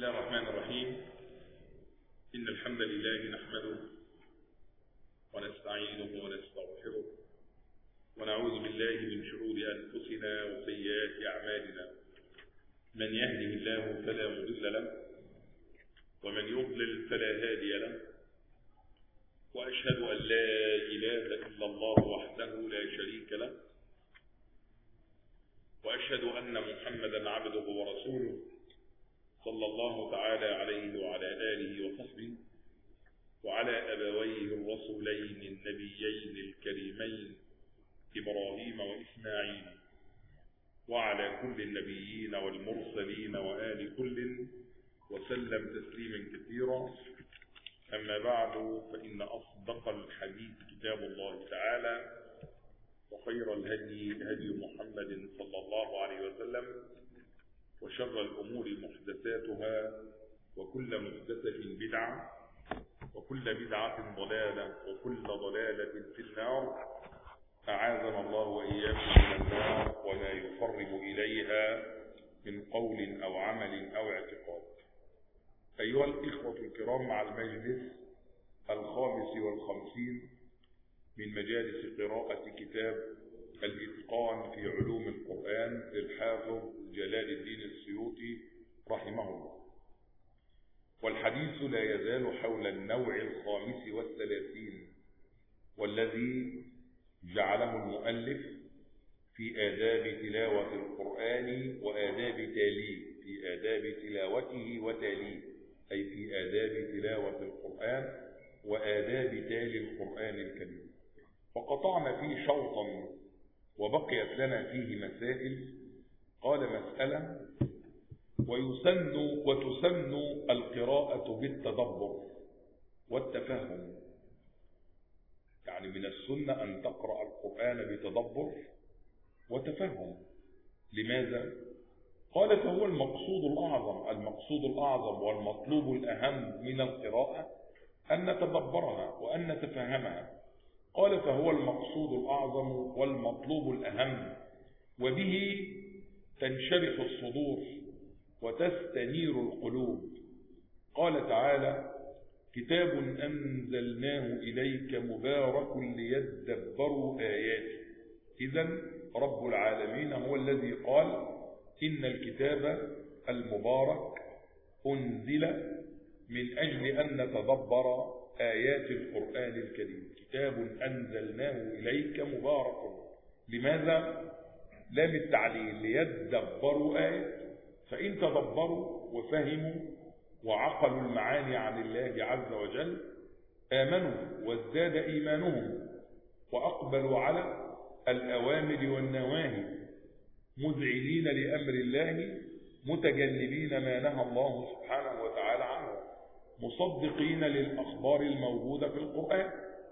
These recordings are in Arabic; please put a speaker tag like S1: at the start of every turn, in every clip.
S1: بسم الله الرحمن الرحيم. إن الحمد لله نحمده ونستعينه ونستغفره ونعوذ بالله من شرور أنفسنا وسيئات أعمالنا. من يهده الله فلا مضل له ومن يضلل فلا هادي له، وأشهد أن لا إله إلا الله وحده لا شريك له، وأشهد أن محمدا عبده ورسوله صلى الله تعالى عليه وعلى آله وصحبه وعلى أبويه الرسولين النبيين الكريمين إبراهيم وإسماعيل وعلى كل النبيين والمرسلين وآل كل وسلم تسليما كثيرا. أما بعد، فإن أصدق الحديث كتاب الله تعالى، وخير الهدي هدي محمد صلى الله عليه وسلم، وشر الأمور محدثاتها، وكل محدثة بدعة، وكل بدعة ضلالة، وكل ضلالة في النار. أعاذنا الله وإياكم من النار وما يقرب إليها من قول أو عمل أو اعتقاد. أيها الإخوة الكرام، مع المجلس 55 من مجالس قراءة كتاب الإتقان في علوم القرآن للحافظ جلال الدين السيوطي رحمه الله، والحديث لا يزال حول النوع 35 والذي جعله المؤلف في آداب تلاوة القرآن وآداب تاليه، في آداب تلاوته وتاليه، أي في آداب تلاوة القرآن وآداب تالي القرآن الكريم. وقطعنا فيه شوطا وبقيت لنا فيه مسائل. قال: مسألة: وتسن القراءة بالتدبر والتفهم، يعني من السنة أن تقرأ القرآن بتدبر وتفهم. لماذا؟ قال: فهو المقصود الأعظم والمطلوب الأهم من القراءة أن نتدبرها وأن نتفهمها. قال: فهو المقصود الأعظم والمطلوب الأهم، وبه تنشرح الصدور وتستنير القلوب. قال تعالى: كتاب أنزلناه إليك مبارك ليدبروا آياته. إذن رب العالمين هو الذي قال: إن الكتاب المبارك أنزل من أجل أن نتدبر آيات القرآن الكريم. كتاب أنزلناه إليك مبارك. لماذا؟ لام التعليل، ليدبروا آيات. فإن تدبروا وفهموا وعقلوا المعاني عن الله عز وجل آمنوا وازداد إيمانهم، وأقبلوا على الأوامر والنواهي مذعنين لأمر الله، متجنبين ما نهى الله سبحانه وتعالى عنه، مصدقين للأخبار الموجودة في القرآن.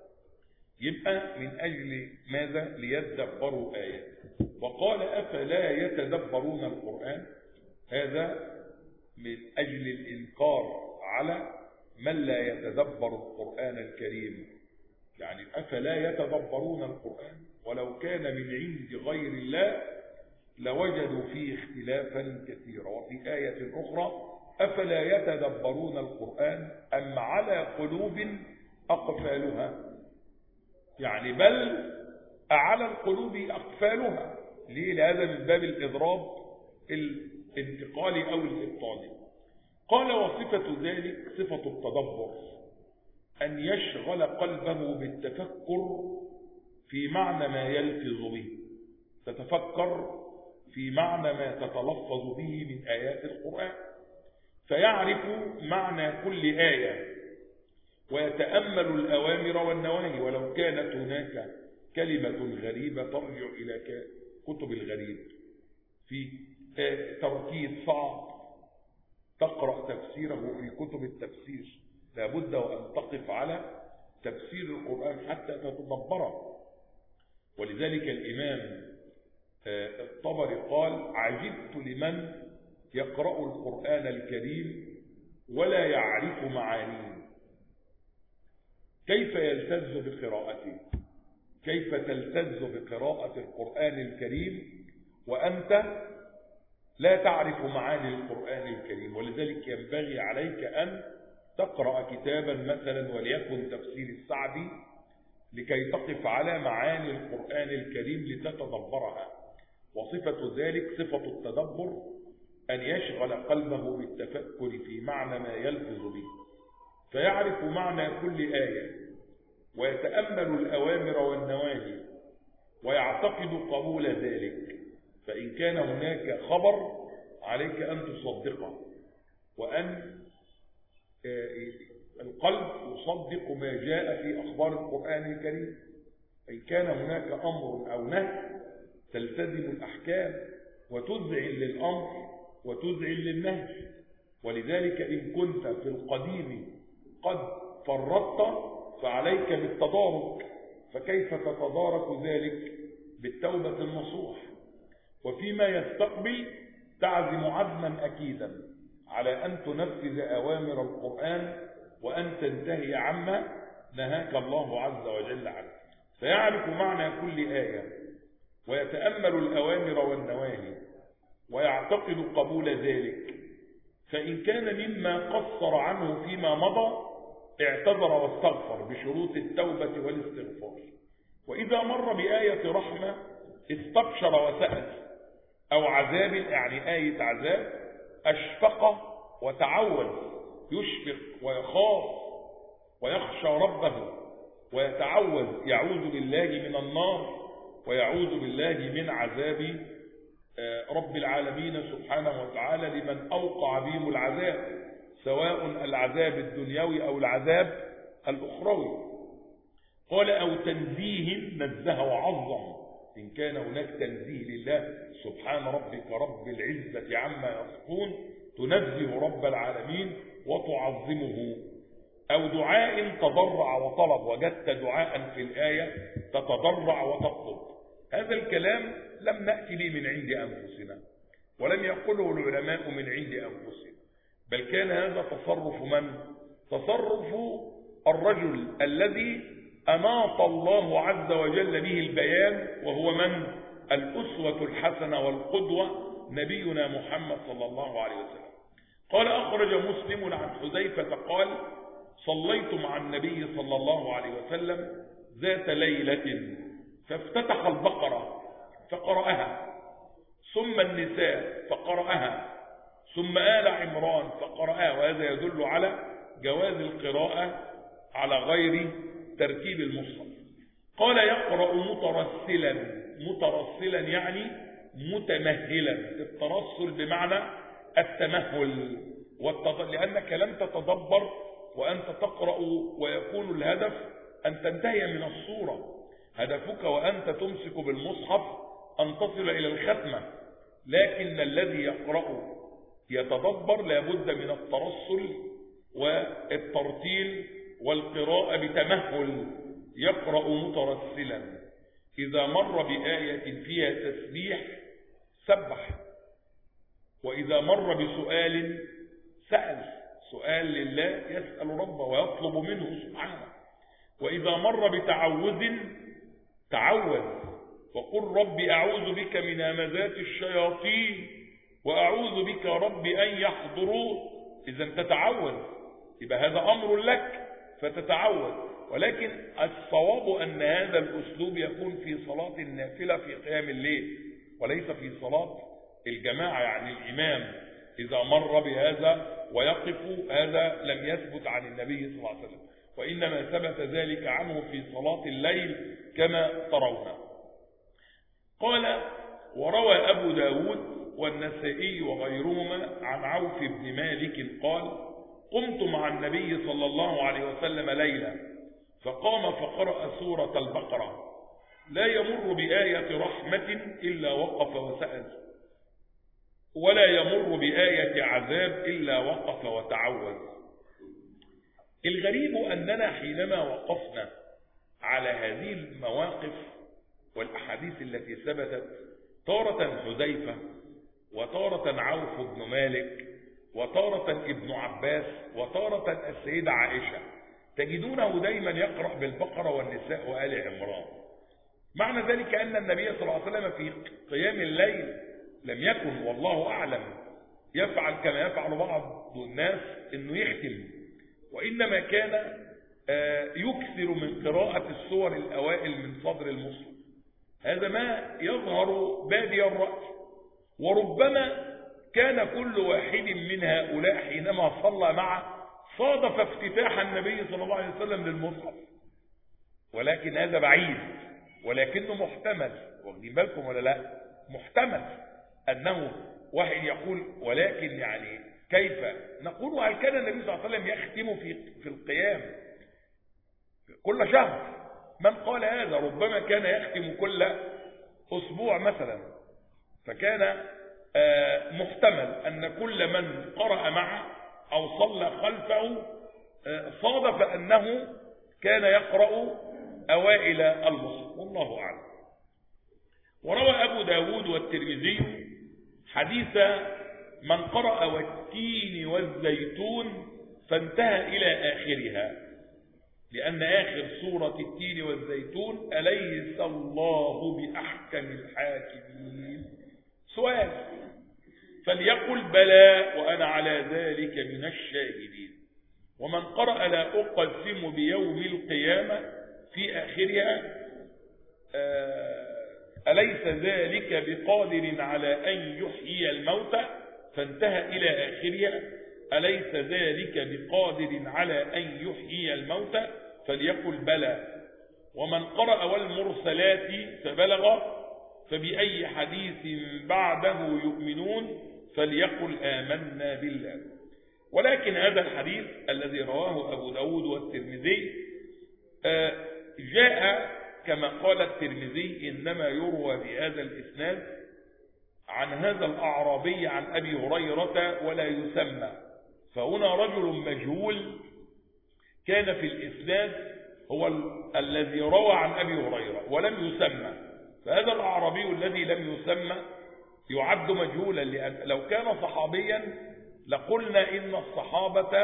S1: يبقى من أجل ماذا؟ ليدبروا آيات. وقال: أفلا يتدبرون القرآن؟ هذا من أجل الإنكار على من لا يتدبر القرآن الكريم. يعني أفلا يتدبرون القرآن؟ ولو كان من عند غير الله لوجدوا فيه اختلافا كثيرا. وفي آية أخرى: أفلا يتدبرون القرآن أم على قلوب أقفالها؟ يعني بل أعلى القلوب أقفالها. ليه؟ لهذا من باب الإضراب الانتقالي أو الإبطالي. قال: وصفة ذلك صفة التدبر، أن يشغل قلبه بالتفكر في معنى ما يلفظ به. تتفكر في معنى ما تتلفظ به من آيات القرآن، فيعرف معنى كل آية ويتأمل الأوامر والنواهي. ولو كانت هناك كلمة غريبة ترجع إلى كتب الغريب، في تركيز صعب تقرأ تفسيره في كتب التفسير، لابد وأن تقف على تفسير القرآن حتى تتدبره. ولذلك الإمام الطبري قال: عجبت لمن يقرأ القرآن الكريم ولا يعرف معانيه. كيف يلتز بقراءته؟ كيف تلتز بقراءة القرآن الكريم وأنت
S2: لا تعرف معاني القرآن الكريم، ولذلك ينبغي عليك أن تقرأ كتابا مثلا وليكن تفسير السعدي لكي تقف على معاني القرآن الكريم لتتدبرها. وصفة ذلك صفة التدبر أن يشغل قلبه بالتفكر في معنى ما يلفظ به، فيعرف معنى كل آية ويتأمل الأوامر والنواهي ويعتقد قبول ذلك. فإن كان هناك خبر عليك أن تصدقه، وأن القلب يصدق ما جاء في أخبار القرآن الكريم. إن كان هناك أمر أو نهي تلتزم الأحكام وتذعن للأمر وتذعن للنهي. ولذلك إن كنت في القديم قد فرطت فعليك بالتدارك، فكيف تتدارك ذلك؟ بالتوبة النصوح. وفيما يستقبل تعزم عزما أكيدا على أن تنفذ أوامر القرآن وأن تنتهي عما نهاك الله عز وجل عنه. فيعرف معنى كل آية ويتأمل الأوامر والنواهي ويعتقد قبول ذلك. فإن كان مما قصر عنه فيما مضى اعتذر واستغفر بشروط التوبة والاستغفار. وإذا مر بآية رحمة استبشر وسأل، أو عذاب يعني آية عذاب أشفق وتعوذ، يشفق ويخاف ويخشى ربه ويتعوذ، يعوذ بالله من النار ويعوذ بالله من عذاب رب العالمين سبحانه وتعالى لمن أوقع بهم العذاب، سواء العذاب الدنيوي أو العذاب الأخروي. قال أو تنزيه نزه وعظم، إن كان هناك تنزيه لله سبحان ربك رب العزة عما يصفون، تنزه رب العالمين وتعظمه. أو دعاء تضرع وطلب، وجدت دعاء في الآية تتضرع وتطلب. هذا الكلام لم نأتي به من عند أنفسنا، ولم يقله العلماء من عند أنفسنا، بل كان هذا تصرف من؟ تصرف الرجل الذي أناط الله عز وجل به البيان، وهو من؟ الأسوة الحسنة والقدوة نبينا محمد صلى الله عليه وسلم. قال أخرج مسلم عن حذيفة قال صليت مع النبي صلى الله عليه وسلم ذات ليلة فافتتح البقرة فقرأها، ثم النساء فقرأها، ثم آل عمران فقرأها. وهذا يدل على جواز القراءة على غير ترتيب المصحف. قال يقرأ مترسلا، مترسلا يعني متمهلا، الترسل بمعنى التمهل، لأنك لم تتدبر وأنت تقرأ، ويكون الهدف أن تنتهي من الصورة. هدفك وأنت تمسك بالمصحف أن تصل إلى الختمة، لكن الذي يقرأ يتدبر لابد من الترسل والترتيل والقراءة بتمهل. يقرأ مترسلا، إذا مر بآية فيها تسبيح سبح، وإذا مر بسؤال سأل، سؤال لله يسأل ربه ويطلب منه سبحانه، وإذا مر بتعوذ تعوذ، وقل رب أعوذ بك من همزات الشياطين وأعوذ بك رب أن يحضرون. إذا تتعوذ، يبقى هذا أمر لك فتتعوذ. ولكن الصواب أن هذا الأسلوب يكون في صلاة النافلة في قيام الليل، وليس في صلاة الجماعة، يعني الإمام إذا مر بهذا ويقف، هذا لم يثبت عن النبي صلى الله عليه وسلم، وإنما ثبت ذلك عنه في صلاة الليل كما ترون. قال وروى أبو داود والنسائي وغيرهما عن عوف بن مالك قال قمت مع النبي صلى الله عليه وسلم ليلة فقام فقرأ سورة البقرة، لا يمر بآية رحمة إلا وقف وسأل، ولا يمر بآية عذاب إلا وقف وتعوذ. الغريب أننا حينما وقفنا على هذه المواقف والأحاديث التي ثبتت، تارة حذيفة، وتارة عوف بن مالك، وتارة ابن عباس، وتارة السيدة عائشة، تجدونه دايما يقرأ بالبقرة والنساء وآل عمران. معنى ذلك أن النبي صلى الله عليه وسلم في قيام الليل لم يكن والله أعلم يفعل كما يفعل بعض الناس أنه يختم، وإنما كان يكثر من قراءة السور الأوائل من صدر المصحف. هذا ما يظهر بادي الرأي، وربما كان كل واحد من هؤلاء حينما صلى معه صادف افتتاح النبي صلى الله عليه وسلم للمصحف، ولكن هذا بعيد، ولكنه محتمل. واخدين بالكم ولا لا؟ محتمل أنه واحد يقول ولكن يعني كيف نقول؟ هل كان النبي صلى الله عليه وسلم يختم في القيام كل شهر؟ من قال هذا؟ ربما كان يختم كل أسبوع مثلا. فكان محتمل أن كل من قرأ معه أو صلى خلفه صادف أنه كان يقرأ أوائل المصحف، والله أعلم. وروى أبو داود والترمذي حديث من قرأ والتين والزيتون فانتهى إلى آخرها، لأن آخر سورة التين والزيتون أليس الله بأحكم الحاكمين؟ سؤال، فليقل بلى وأنا على ذلك من الشاهدين. ومن قرأ لا أقسم بيوم القيامة في آخرها أليس ذلك بقادر على أن يحيي الموتى فانتهى إلى آخرها أليس ذلك بقادر على أن يحيي الموتى فليقل بلى. ومن قرأ والمرسلات فبلغ فبأي حديث بعده يؤمنون فليقل آمنا بالله. ولكن هذا الحديث الذي رواه أبو داود والترمذي جاء كما قال الترمذي إنما يروى بهذا الإسناد عن هذا الأعرابي عن أبي هريرة ولا يسمى. فهنا رجل مجهول كان في الإسناد هو الذي روى عن أبي هريرة ولم يسمى، فهذا الأعرابي الذي لم يسمى يعد مجهولا، لأن لو كان صحابيا لقلنا إن الصحابة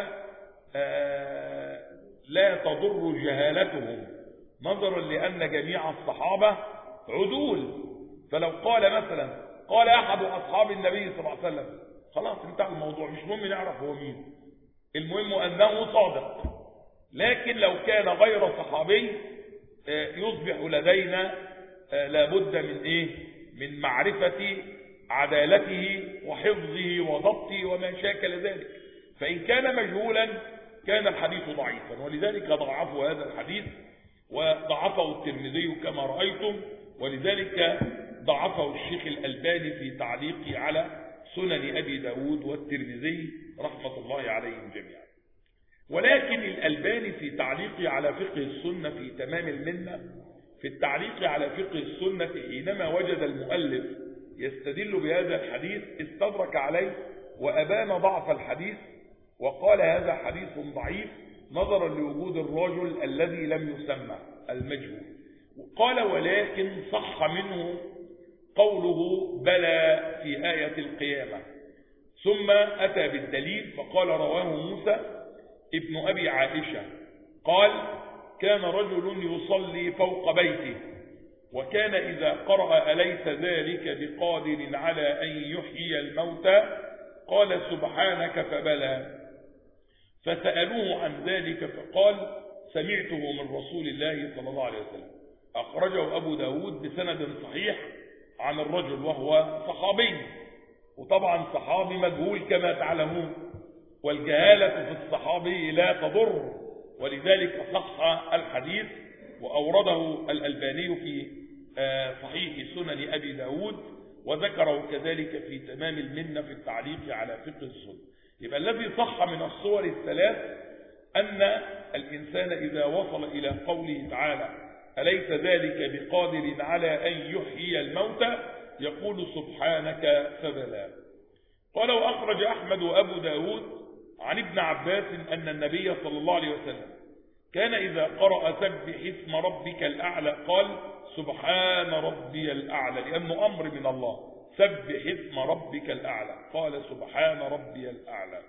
S2: لا تضر جهالتهم نظرا لأن جميع الصحابة عدول. فلو قال مثلا قال أحد أصحاب النبي صلى الله عليه وسلم خلاص انتهى الموضوع، مش مهم نعرف هو مين، المهم أنه صادق. لكن لو كان غير صحابي يصبح لدينا لابد من إيه؟ من معرفة عدالته وحفظه وضبطه وما شاكل ذلك. فإن كان مجهولا كان الحديث ضعيفا، ولذلك ضعفوا هذا الحديث وضعفه الترمذي كما رأيتم، ولذلك ضعفه الشيخ الألباني في تعليقه على سنن أبي داود والترمذي رحمة الله عليهم جميعا. ولكن الألباني في تعليقه على فقه السنة في تمام المنة في التعليق على فقه السنة حينما وجد المؤلف يستدل بهذا الحديث استدرك عليه وأبان ضعف الحديث وقال هذا حديث ضعيف نظرا لوجود الرجل الذي لم يسمى المجهول. قال ولكن صح منه قوله بلى في آية القيامة، ثم أتى بالدليل فقال رواه موسى ابن أبي عائشة قال كان رجل يصلي فوق بيته وكان إذا قرأ أليس ذلك بقادر على أن يحيي الموتى قال سبحانك فبلى، فسألوه عن ذلك فقال سمعته من رسول الله صلى الله عليه وسلم. أخرجه أبو داود بسند صحيح عن الرجل وهو صحابي، وطبعا صحابي مجهول كما تعلمون، والجهالة في الصحابي لا تضر، ولذلك صح الحديث وأورده الألباني في صحيح سنن أبي داود وذكره كذلك في تمام المنة في التعليق على فقه السنة. يبقى الذي صح من الصور الثلاث أن الإنسان إذا وصل إلى قوله تعالى أليس ذلك بقادر على أن يحيي الموتى يقول سبحانك فبلى. ولو أخرج أحمد وأبو داود عن ابن عباس أن النبي صلى الله عليه وسلم كان إذا قرأ سبح اسم ربك الأعلى قال سبحان ربي الأعلى، لأنه أمر من الله، سبح اسم ربك الأعلى قال سبحان ربي الأعلى.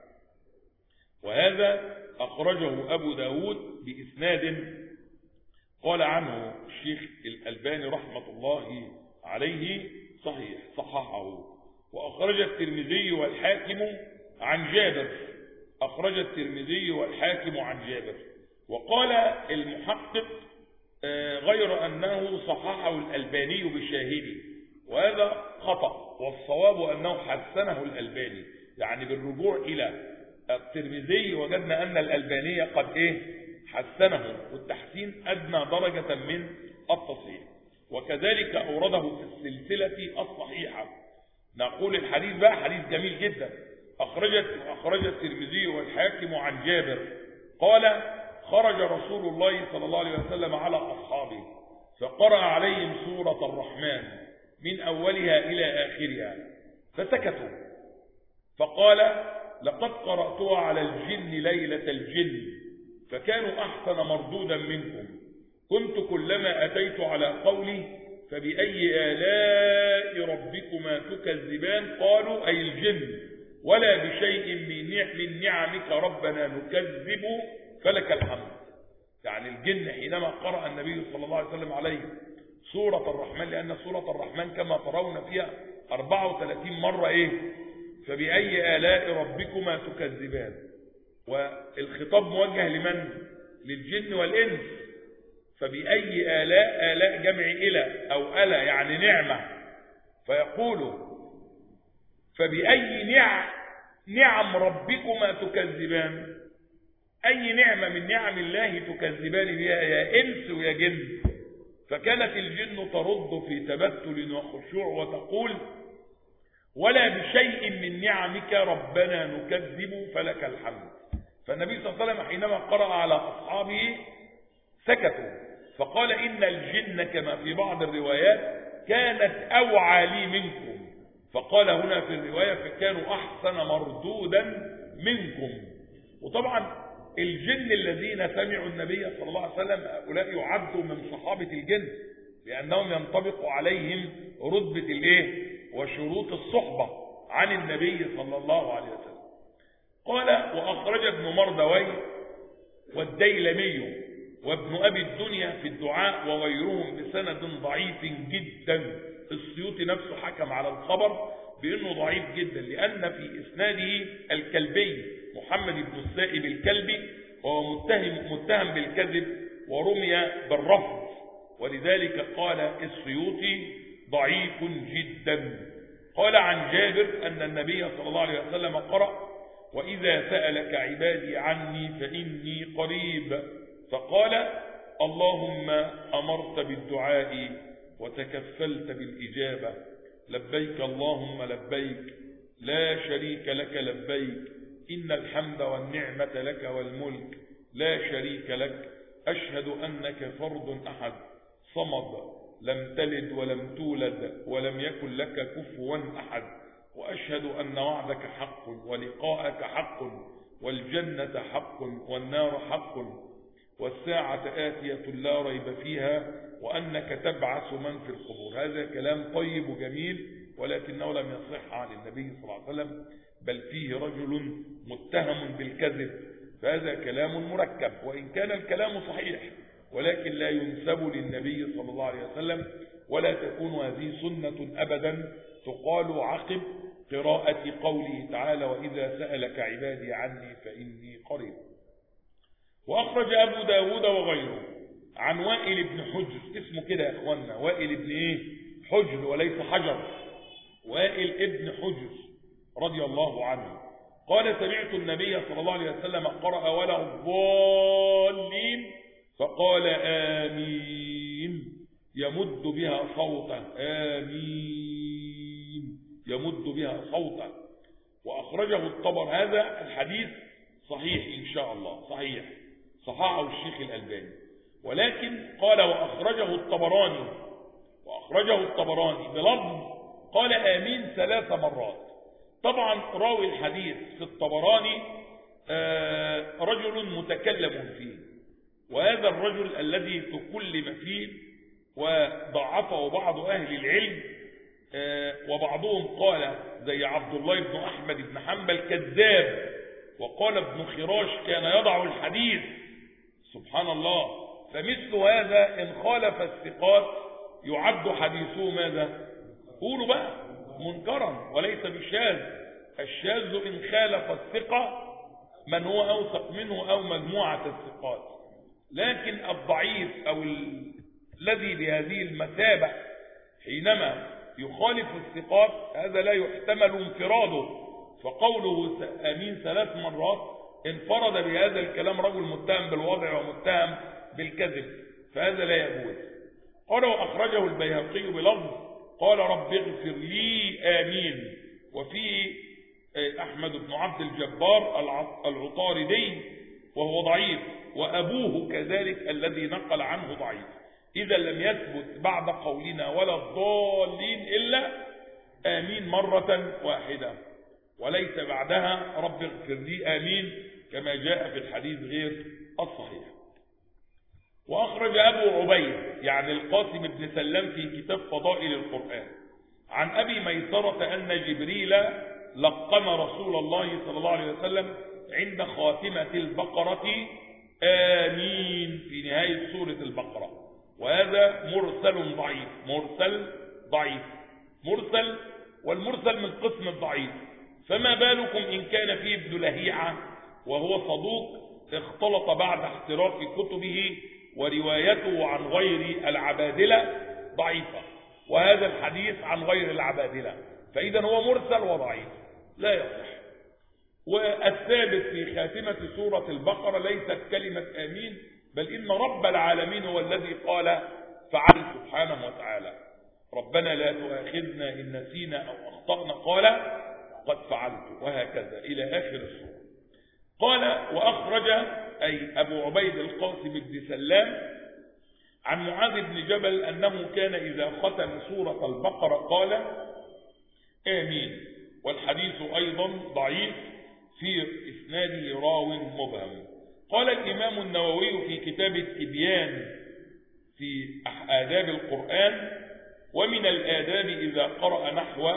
S2: وهذا أخرجه أبو داود بإسناد قال عنه الشيخ الألباني رحمة الله عليه صحيح، صححه. وأخرج الترمذي والحاكم عن جابر. أخرج الترمذي والحاكم عن جابر. وقال المحقق غير أنه صححه الألباني بشاهده، وهذا خطأ، والصواب أنه حسنه الألباني. يعني بالرجوع إلى الترمذي وجدنا أن الألباني قد حسنه، والتحسين أدنى درجة من التصحيح. وكذلك أورده في السلسلة الصحيحة. نقول الحديث بقى حديث جميل جدا. أخرج الترمذي والحاكم عن جابر قال: خرج رسول الله صلى الله عليه وسلم على أصحابه فقرأ عليهم سورة الرحمن من أولها إلى آخرها فسكتوا، فقال: لقد قرأتها على الجن ليلة الجن فكانوا أحسن مردودا منكم، كنت كلما أتيت على قولي فبأي آلاء ربكما تكذبان قالوا أي الجن ولا بشيء من نعمك ربنا نكذب فلك الحمد. يعني الجن حينما قرأ النبي صلى الله عليه وسلم عليه سورة الرحمن، لأن سورة الرحمن كما ترون فيها 34 مرة فبأي آلاء ربكما تكذبان، والخطاب موجه لمن؟ للجن والإنس. فبأي آلاء جمع إلى أو ألا يعني نعمة، فيقول فبأي نعم ربكما تكذبان، أي نعمة من نعم الله تكذبان بها يا إنس ويا جن. فكانت الجن ترد في تبتل وخشوع وتقول: ولا بشيء من نعمك ربنا نكذب فلك الحمد. فالنبي صلى الله عليه وسلم حينما قرأ على أصحابه سكتوا، فقال: إن الجن كما في بعض الروايات كانت أوعى لي منكم، فقال هنا في الرواية فكانوا أحسن مردودا منكم. وطبعا الجن الذين سمعوا النبي صلى الله عليه وسلم هؤلاء يعدوا من صحابة الجن، لأنهم ينطبق عليهم رتبة وشروط الصحبة عن النبي صلى الله عليه وسلم. قال: وأخرج ابن مردويه والديلمي وابن أبي الدنيا في الدعاء وغيرهم بسند ضعيف جدا. السيوطي نفسه حكم على الخبر بأنه ضعيف جدا، لأن في إسناده الكلبي محمد بن السائب الكلبي، وهو متهم بالكذب ورمي بالرفض، ولذلك قال السيوطي ضعيف جدا. قال عن جابر أن النبي صلى الله عليه وسلم قرأ: وإذا سألك عبادي عني فإني قريب، فقال: اللهم أمرت بالدعاء وتكفلت بالإجابة، لبيك اللهم لبيك لا شريك لك لبيك، إن الحمد والنعمة لك والملك لا شريك لك، أشهد أنك فرد أحد صمد لم تلد ولم تولد ولم يكن لك كفوا أحد، وأشهد أن وعدك حق ولقاءك حق والجنة حق والنار حق والساعة آتية لا ريب فيها وأنك تبعث من في القبور. هذا كلام طيب وجميل، ولكنه لم يصح عن النبي صلى الله عليه وسلم، بل فيه رجل متهم بالكذب، فهذا كلام مركب، وإن كان الكلام صحيح ولكن لا ينسب للنبي صلى الله عليه وسلم، ولا تكون هذه سنة أبدا تقال عقب قراءة قوله تعالى: وإذا سألك عبادي عني فإني قريب. وأخرج أبو داود وغيره عن وائل بن حجر، اسمه كده يا إخوانا، وائل بن حجر وليس حجر، وائل ابن حجر رضي الله عنه قال: سمعت النبي صلى الله عليه وسلم قرأ ولا الضالين فقال: آمين يمد بها صوته، آمين يمد بها صوته. وأخرجه الطبر. هذا الحديث صحيح إن شاء الله، صحيح، صححه الشيخ الألباني، ولكن قال: وأخرجه الطبراني بلفظ قال آمين 3 مرات. طبعا راوي الحديث في الطبراني رجل متكلم فيه، وهذا الرجل الذي تكلم فيه وضعفه بعض أهل العلم، وبعضهم قال زي عبد الله بن أحمد بن حنبل كذاب، وقال ابن خراش كان يضع الحديث، سبحان الله. فمثل هذا إن خالف الثقات يعد حديثه ماذا؟ قولوا بقى، منكرا وليس بالشاذ. الشاذ إن خالف الثقة من هو أوثق منه أو مجموعة الثقات، لكن الضعيف أو الذي بهذه المثابة حينما يخالف الثقات هذا لا يحتمل انفراده، فقوله آمين 3 مرات انفرد بهذا الكلام رجل متهم بالوضع ومتهم بالكذب، فهذا لا يجوز. قال وأخرجه البيهقي بلفظ قال رب اغفر لي آمين، وفيه أحمد بن عبد الجبار العطاردي وهو ضعيف، وأبوه كذلك الذي نقل عنه ضعيف. إذا لم يثبت بعد قولنا ولا الضالين إلا آمين مرة واحدة، وليس بعدها رب اغفر لي آمين كما جاء في الحديث غير الصحيح. وأخرج أبو عبيد يعني القاسم بن سلام في كتاب فضائل القرآن عن أبي ميسرة أن جبريل لقن رسول الله صلى الله عليه وسلم عند خاتمة البقرة آمين في نهاية سورة البقرة، وهذا مرسل ضعيف. مرسل والمرسل من قسم الضعيف، فما بالكم إن كان فيه ابن لهيعة وهو صدوق اختلط بعد احتراق كتبه وروايته عن غير العبادلة ضعيفة، وهذا الحديث عن غير العبادلة، فإذا هو مرسل وضعيف لا يصح. والثابت في خاتمة سورة البقرة ليست كلمة آمين، بل إن رب العالمين هو الذي قال فعل سبحانه وتعالى ربنا لا تؤاخذنا إن نسينا أو أخطأنا قال قد فعلت، وهكذا إلى آخر السورة. قال وأخرج أي أبو عبيد القاسم بن سلام عن معاذ بن جبل أنه كان إذا ختم سورة البقرة قال آمين، والحديث أيضا ضعيف في إسناده راو مبهم. قال الإمام النووي في كتاب التبيان في آداب القرآن ومن الآداب إذا قرأ نحو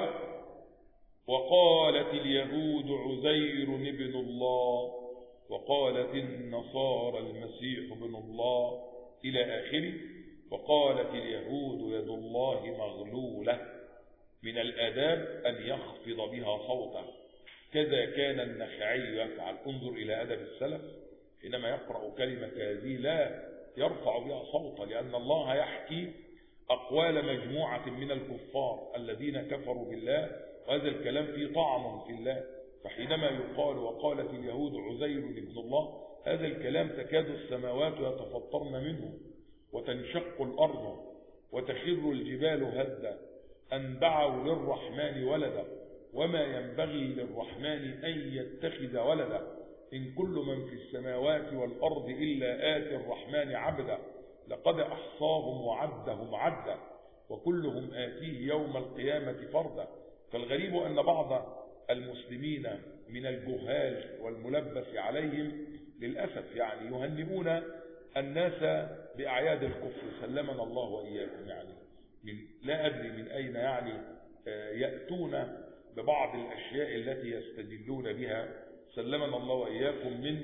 S2: وقالت اليهود عزير ابن الله وقالت النصارى المسيح ابن الله إلى آخره، وقالت اليهود يد الله مغلولة، من الآداب أن يخفض بها صوته، كذا كان النخعي يفعل. انظر إلى أدب السلف حينما يقرأ كلمة هذه لا يرفع بها صوته، لأن الله يحكي أقوال مجموعة من الكفار الذين كفروا بالله، وهذا الكلام فيه طعن في الله، فحينما يقال وقالت اليهود عزير ابن الله هذا الكلام تكاد السماوات يتفطرن منه وتنشق الأرض وتخر الجبال هدا أن دعوا للرحمن ولدا وما ينبغي للرحمن أن يتخذ ولدا إن كل من في السماوات والأرض إلا آتي الرحمن عبدا لقد أحصاهم وعدهم عدا وكلهم آتيه يوم القيامة فردا. فالغريب أن بعض المسلمين من الجهال والملبس عليهم للأسف يعني يهنئون الناس بأعياد الكفر، سلمنا الله وإياكم، يعني لا أدري من أين يعني يأتون ببعض الأشياء التي يستدلون بها، سلمنا الله وإياكم من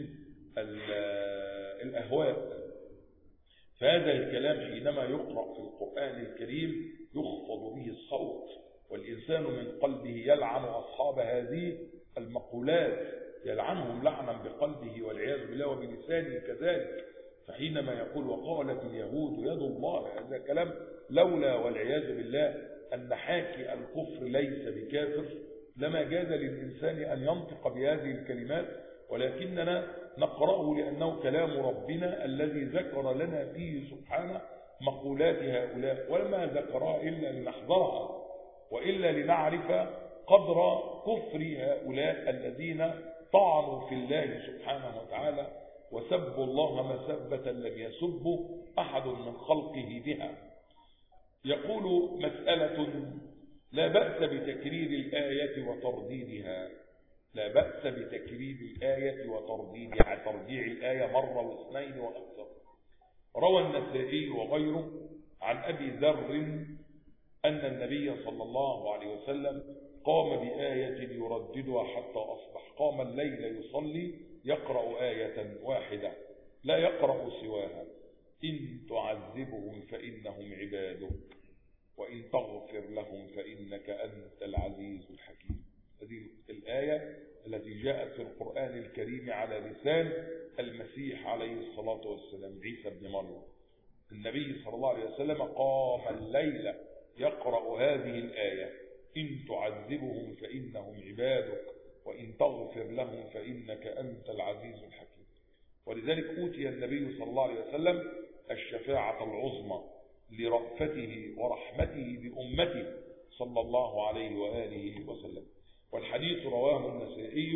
S2: الأهواء. فهذا الكلام حينما يقرأ في القرآن الكريم يخفض به الصوت، والإنسان من قلبه يلعن أصحاب هذه المقولات، يلعنهم لعنا بقلبه والعياذ بالله وبلسانه كذلك. فحينما يقول وقالت اليهود يد الله، هذا كلام لولا والعياذ بالله أن حاكي الكفر ليس بكافر لما جاز للإنسان أن ينطق بهذه الكلمات، ولكننا نقرأه لأنه كلام ربنا الذي ذكر لنا فيه سبحانه مقولات هؤلاء، وما ذكرها إلا لنحذرها وإلا لنعرف قدر كفر هؤلاء الذين طعنوا في الله سبحانه وتعالى وسبوا الله مسبة لم يسبه أحد من خلقه بها. يقول مسألة لا بأس بتكرير الآية وترديدها، لا بأس بتكرير الآية وترديدها، ترجيع الآية مرة واثنين وأكثر. روى النسائي وغيره عن أبي ذر أن النبي صلى الله عليه وسلم قام بآية يرددها حتى أصبح، قام الليل يصلي يقرأ آية واحدة لا يقرأ سواها إن تعذبهم فإنهم عبادك وإن تغفر لهم فإنك أنت العزيز الحكيم. هذه الآية التي جاءت في القرآن الكريم على لسان المسيح عليه الصلاة والسلام عيسى بن مريم. النبي صلى الله عليه وسلم قام الليلة يقرأ هذه الآية: إن تعذبهم فإنهم عبادك وإن تغفر لهم فإنك أنت العزيز الحكيم. ولذلك أوتي النبي صلى الله عليه وسلم الشفاعة العظمى لرأفته ورحمته بأمته صلى الله عليه وآله وسلم. والحديث رواه النسائي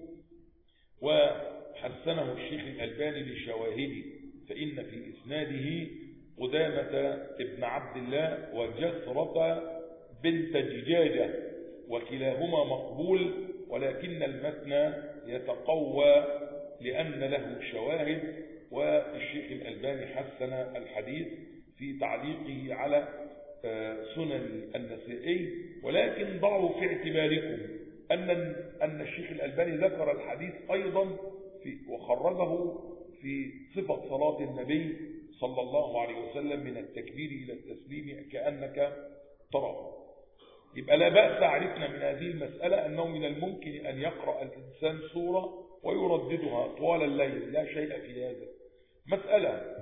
S2: وحسنه الشيخ الألباني بشواهده، فإن في إسناده قدامة ابن عبد الله وجسرة بنت دجاجة، وكلاهما مقبول، ولكن المتن يتقوى لأن له شواهد. والشيخ الألباني حسن الحديث في تعليقه على سنن النسائي، ولكن ضعوا في اعتباركم أن الشيخ الألباني ذكر الحديث أيضا وخرجه في صفة صلاة النبي صلى الله عليه وسلم من التكبير إلى التسليم كأنك تراه. يبقى لا بأس، عرفنا من هذه المسألة أنه من الممكن أن يقرأ الإنسان سورة ويرددها طوال الليل، لا شيء في هذا. مسألة: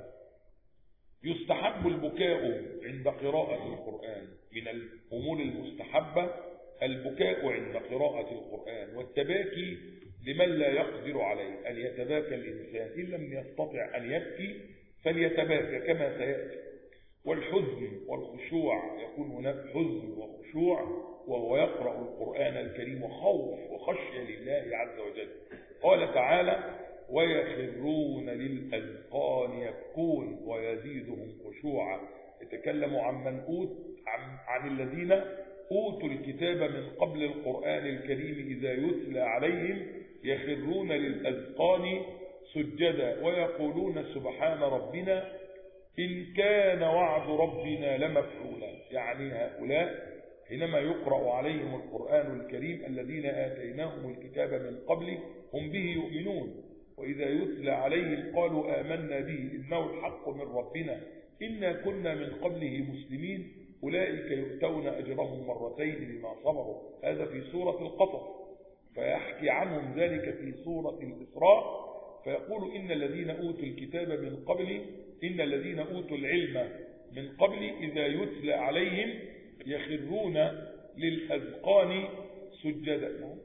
S2: يستحب البكاء عند قراءة القرآن. من الأمور المستحبة البكاء عند قراءة القرآن، والتباكي لمن لا يقدر عليه، أن يتباكى الإنسان إن لم يستطع أن يبكي فليتباكى كما سيأتي. والحزن والخشوع، يكون هناك حزن وخشوع وهو يقرأ القرآن الكريم، وخوف وخشية لله عز وجل. قال تعالى: ويخرون للأذقان يبكون ويزيدهم خشوعا. يتكلم عن الذين أوتوا الكتاب من قبل القرآن الكريم إذا يتلى عليهم يخرون للأذقان سجدا ويقولون سبحان ربنا إن كان وعد ربنا لمفعولا. يعني هؤلاء حينما يقرأ عليهم القرآن الكريم الذين آتيناهم الكتاب من قبل هم به يؤمنون، وإذا يتلى عليهم قالوا آمنا به إنه الحق من ربنا إنا كنا من قبله مسلمين أولئك يؤتون أجرهم مرتين بما صبروا. هذا في سورة القصص، فيحكي عنهم ذلك في سورة الإسراء، فيقول إن الذين أوتوا الكتاب من قبل، إن الذين أوتوا العلم من قبل إذا يتلى عليهم يخرون للأذقان سجدا،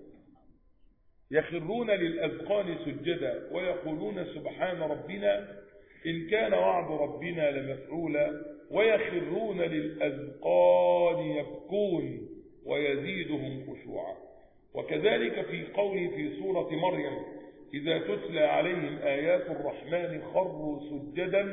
S2: يخرون للأذقان سجدا ويقولون سبحان ربنا إن كان وعد ربنا لمفعولا ويخرون للأذقان يبكون ويزيدهم خشوعا. وكذلك في قوله في سورة مريم إذا تتلى عليهم آيات الرحمن خروا سجدا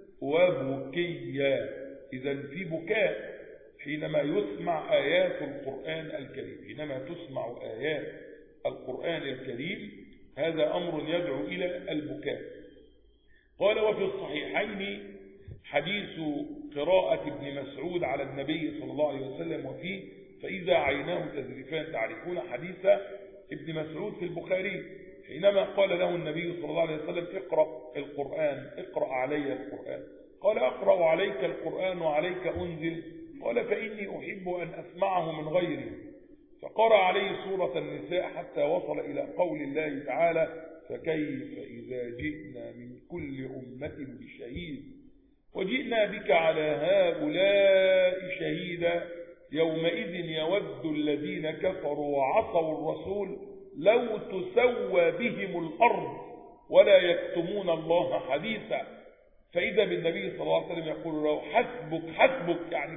S2: وبكيا. إذا في بكاء حينما يسمع آيات القرآن الكريم، حينما تسمع آيات القرآن الكريم هذا أمر يدعو إلى البكاء. قال: وفي الصحيحين حديث قراءة ابن مسعود على النبي صلى الله عليه وسلم وفيه فإذا عيناه تذرفان. تعرفون حديث ابن مسعود في البخاري حينما قال له النبي صلى الله عليه وسلم اقرأ القرآن، اقرأ علي القرآن. قال: أقرأ عليك القرآن وعليك أنزل. قال: فإني أحب أن أسمعه من غيري. فقرأ عليه سورة النساء حتى وصل إلى قول الله تعالى: فكيف إذا جئنا من كل أمة بشهيد وجئنا بك على هؤلاء شهيدا يومئذ يود الذين كفروا وعصوا الرسول لو تسوى بهم الأرض ولا يكتمون الله حديثا. فإذا بالنبي صلى الله عليه وسلم يقول له: حسبك حسبك، يعني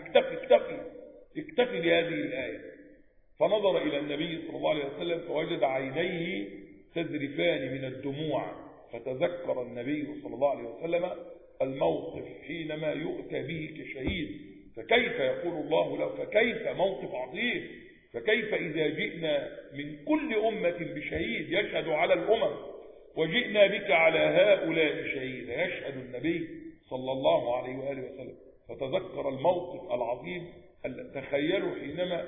S2: اكتفي لهذه الآية. فنظر إلى النبي صلى الله عليه وسلم فوجد عينيه تذرفان من الدموع، فتذكر النبي صلى الله عليه وسلم الموقف حينما يؤتى به كشهيد. فكيف يقول الله له فكيف، موقف عظيم، فكيف إذا جئنا من كل أمة بشهيد يشهد على الأمم وجئنا بك على هؤلاء شهيدا، يشهد النبي صلى الله عليه وآله وسلم. فتذكر الموقف العظيم. تخيلوا حينما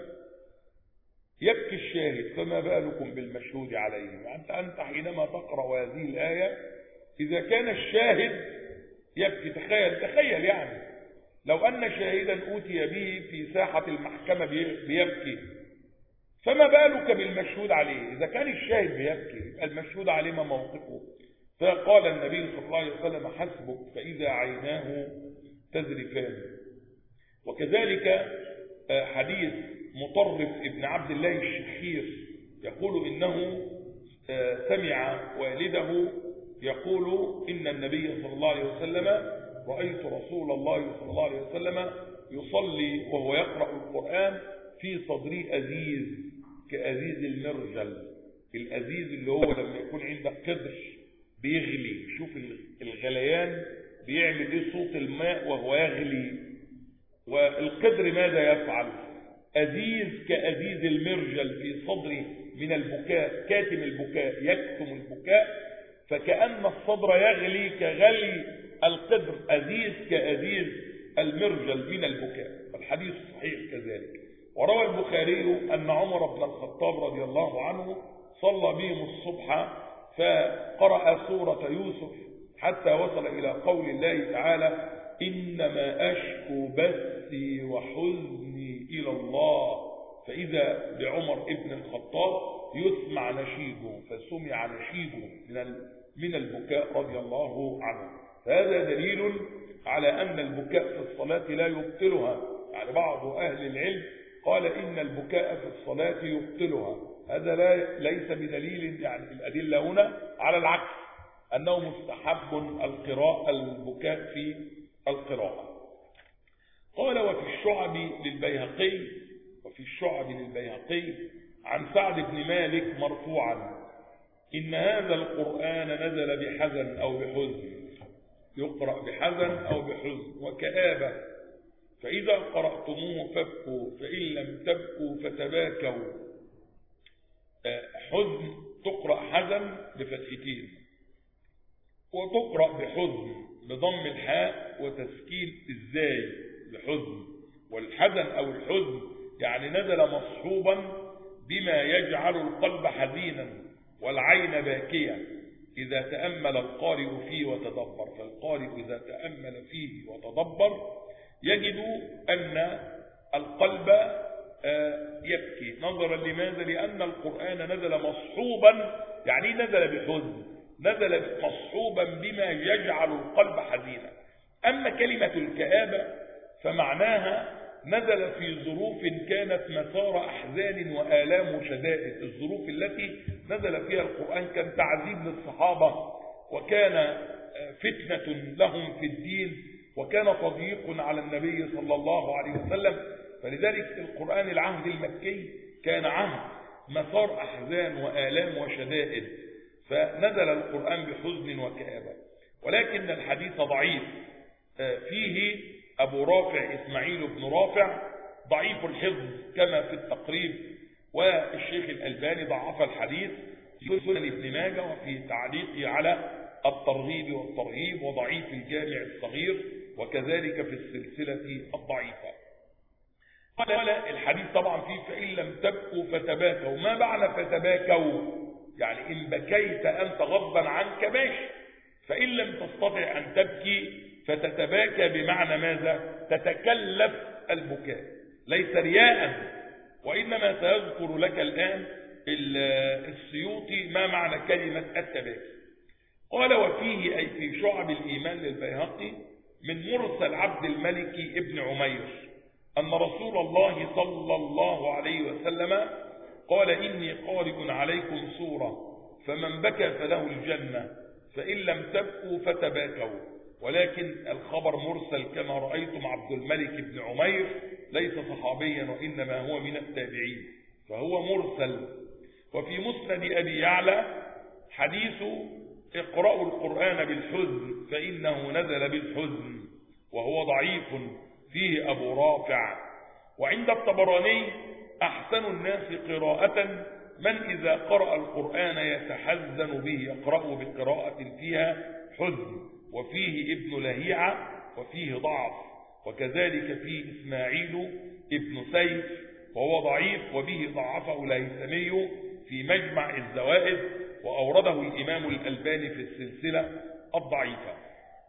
S2: يبكي الشاهد فما بالكم بالمشهود عليهم. أنت حينما تقرأ هذه الآية إذا كان الشاهد يبكي، تخيل يعني لو أن شاهدا أوتي به في ساحة المحكمة بيبكي، فما بالك بالمشهود عليه؟ إذا كان الشاهد بيبكي يبقى المشهود عليه ما موقفه؟ فقال النبي صلى الله عليه وسلم: حسبك فإذا عيناه تذرفان. وكذلك حديث مطرف ابن عبد الله الشخير يقول إنه سمع والده يقول: إن النبي صلى الله عليه وسلم رأيت رسول الله صلى الله عليه وسلم يصلي وهو يقرأ القرآن في صدره أزيز كأزيز المرجل. الأزيز اللي هو لما يكون عندك قدر بيغلي، شوف الغليان بيعمل ايه صوت الماء وهو يغلي. والقدر ماذا يفعل؟ أزيز كأزيز المرجل في صدره من البكاء، كاتم البكاء يكتم البكاء، فكأن الصدر يغلي كغلي القدر، أزيز كأزيز المرجل من البكاء. الحديث صحيح كذلك. وروى البخاري أن عمر بن الخطاب رضي الله عنه صلى بهم الصبح فقرأ سورة يوسف حتى وصل إلى قول الله تعالى: إنما أشكو بثي وحزني إلى الله. فإذا بعمر ابن الخطاب يسمع نشيده، فسمع نشيده من البكاء رضي الله عنه. فهذا دليل على أن البكاء في الصلاة لا يبطلها. يعني بعض أهل العلم قال إن البكاء في الصلاة يبطلها، هذا ليس بدليل. يعني الأدلة هنا على العكس، أنه مستحب البكاء في القراءة. قال: وفي الشعب للبيهقي عن سعد بن مالك مرفوعا: إن هذا القرآن نزل بحزن أو بحزن، يقرأ بحزن أو بحزن وكآبة، فإذا قرأتموه فابكوا، فإن لم تبكوا فتباكوا. حزن تقرأ حزن بفتحتين، وتقرأ بحزن بضم الحاء وتسكين الزاي بحزن. والحزن أو الحزن يعني نزل مصحوبا بما يجعل القلب حزينا والعين باكية إذا تأمل القارئ فيه وتدبر. فالقارئ إذا تأمل فيه وتدبر يجد أن القلب يبكي. نظرا لماذا؟ لأن القرآن نزل مصحوبا، يعني نزل بحزن، نزل مصحوبا بما يجعل القلب حزينا. أما كلمة الكآبة فمعناها نزل في ظروف كانت مسار أحزان وآلام وشدائد. الظروف التي نزل فيها القرآن كان تعذيب للصحابة، وكان فتنة لهم في الدين، وكان تضييق على النبي صلى الله عليه وسلم. فلذلك القرآن العهد المكي كان عهد مسار أحزان وآلام وشدائد، فنزل القرآن بحزن وكآبة. ولكن الحديث ضعيف، فيه أبو رافع إسماعيل بن رافع ضعيف الحفظ كما في التقريب، والشيخ الألباني ضعف الحديث في سنن ابن ماجه وفي تعليقه على الترغيب والترهيب، وضعيف الجامع الصغير، وكذلك في السلسلة الضعيفة. قال الحديث طبعا فيه: فإن لم تبكوا فتباكوا. ما معنى فتباكوا؟ يعني إن بكيت أنت غضبا عنك ماشي، فإن لم تستطع أن تبكي فتتباكى، بمعنى ماذا؟ تتكلف البكاء، ليس رياء. وإنما سيذكر لك الآن السيوطي ما معنى كلمة التباكي. قال: وفيه أي في شعب الإيمان للبيهقي من مرسل عبد الملك ابن عمير أن رسول الله صلى الله عليه وسلم قال: إني قارئ عليكم سورة، فمن بكى فله الجنة، فإن لم تبكوا فتباكوا. ولكن الخبر مرسل كما رأيتم. عبد الملك بن عمير ليس صحابيا، وإنما هو من التابعين، فهو مرسل. وفي مسند أبي يعلى حديث: اقرأوا القرآن بالحزن فإنه نزل بالحزن، وهو ضعيف، فيه أبو رافع. وعند الطبراني: أحسن الناس قراءة من إذا قرأ القرآن يتحزن به، يقرأ بقراءة فيها حزن. وفيه ابن لهيعة وفيه ضعف، وكذلك فيه إسماعيل ابن سيف وهو ضعيف، وبه ضعفه الهيثمي في مجمع الزوائد، وأورده الإمام الألباني في السلسلة الضعيفة.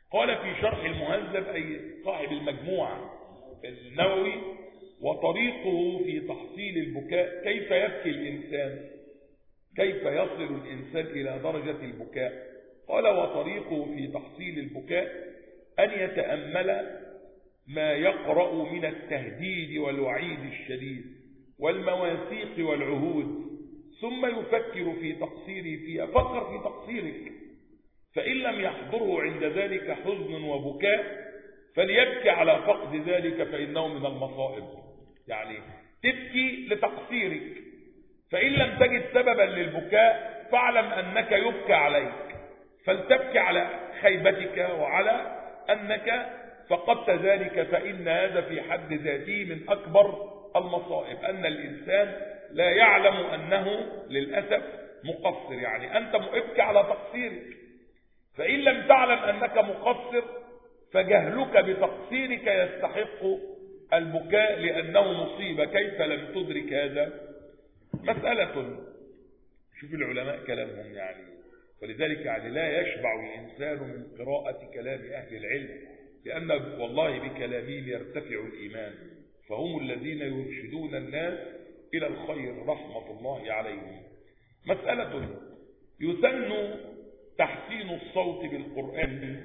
S2: قال في شرح المهذب أي صاحب المجموعة النووي: وطريقه في تحصيل البكاء، كيف يبكي الإنسان، كيف يصل الإنسان إلى درجة البكاء؟ قال: وطريقه في تحصيل البكاء أن يتأمل ما يقرأ من التهديد والوعيد الشديد والمواثيق والعهود، ثم يفكر في تقصيره فيها. فكر في تقصيرك، فإن لم يحضره عند ذلك حزن وبكاء فليبكي على فقد ذلك، فإنه من المصائب. يعني تبكي لتقصيرك، فإن لم تجد سببا للبكاء فاعلم أنك يبكى عليك، فلتبكي على خيبتك وعلى أنك فقدت ذلك، فإن هذا في حد ذاته من أكبر المصائب، أن الإنسان لا يعلم أنه للأسف مقصر. يعني أنت ابكي على تقصيرك، فإن لم تعلم أنك مقصر فجهلك بتقصيرك يستحق البكاء لأنه مصيبة. كيف لم تدرك هذا؟ مسألة. شوف العلماء كلامهم يعني، ولذلك يعني لا يشبع الإنسان من قراءة كلام أهل العلم، لأن والله بكلامهم يرتفع الإيمان، فهم الذين يرشدون الناس إلى الخير رحمة الله عليهم. مسألة. يسن تحسين الصوت بالقرآن،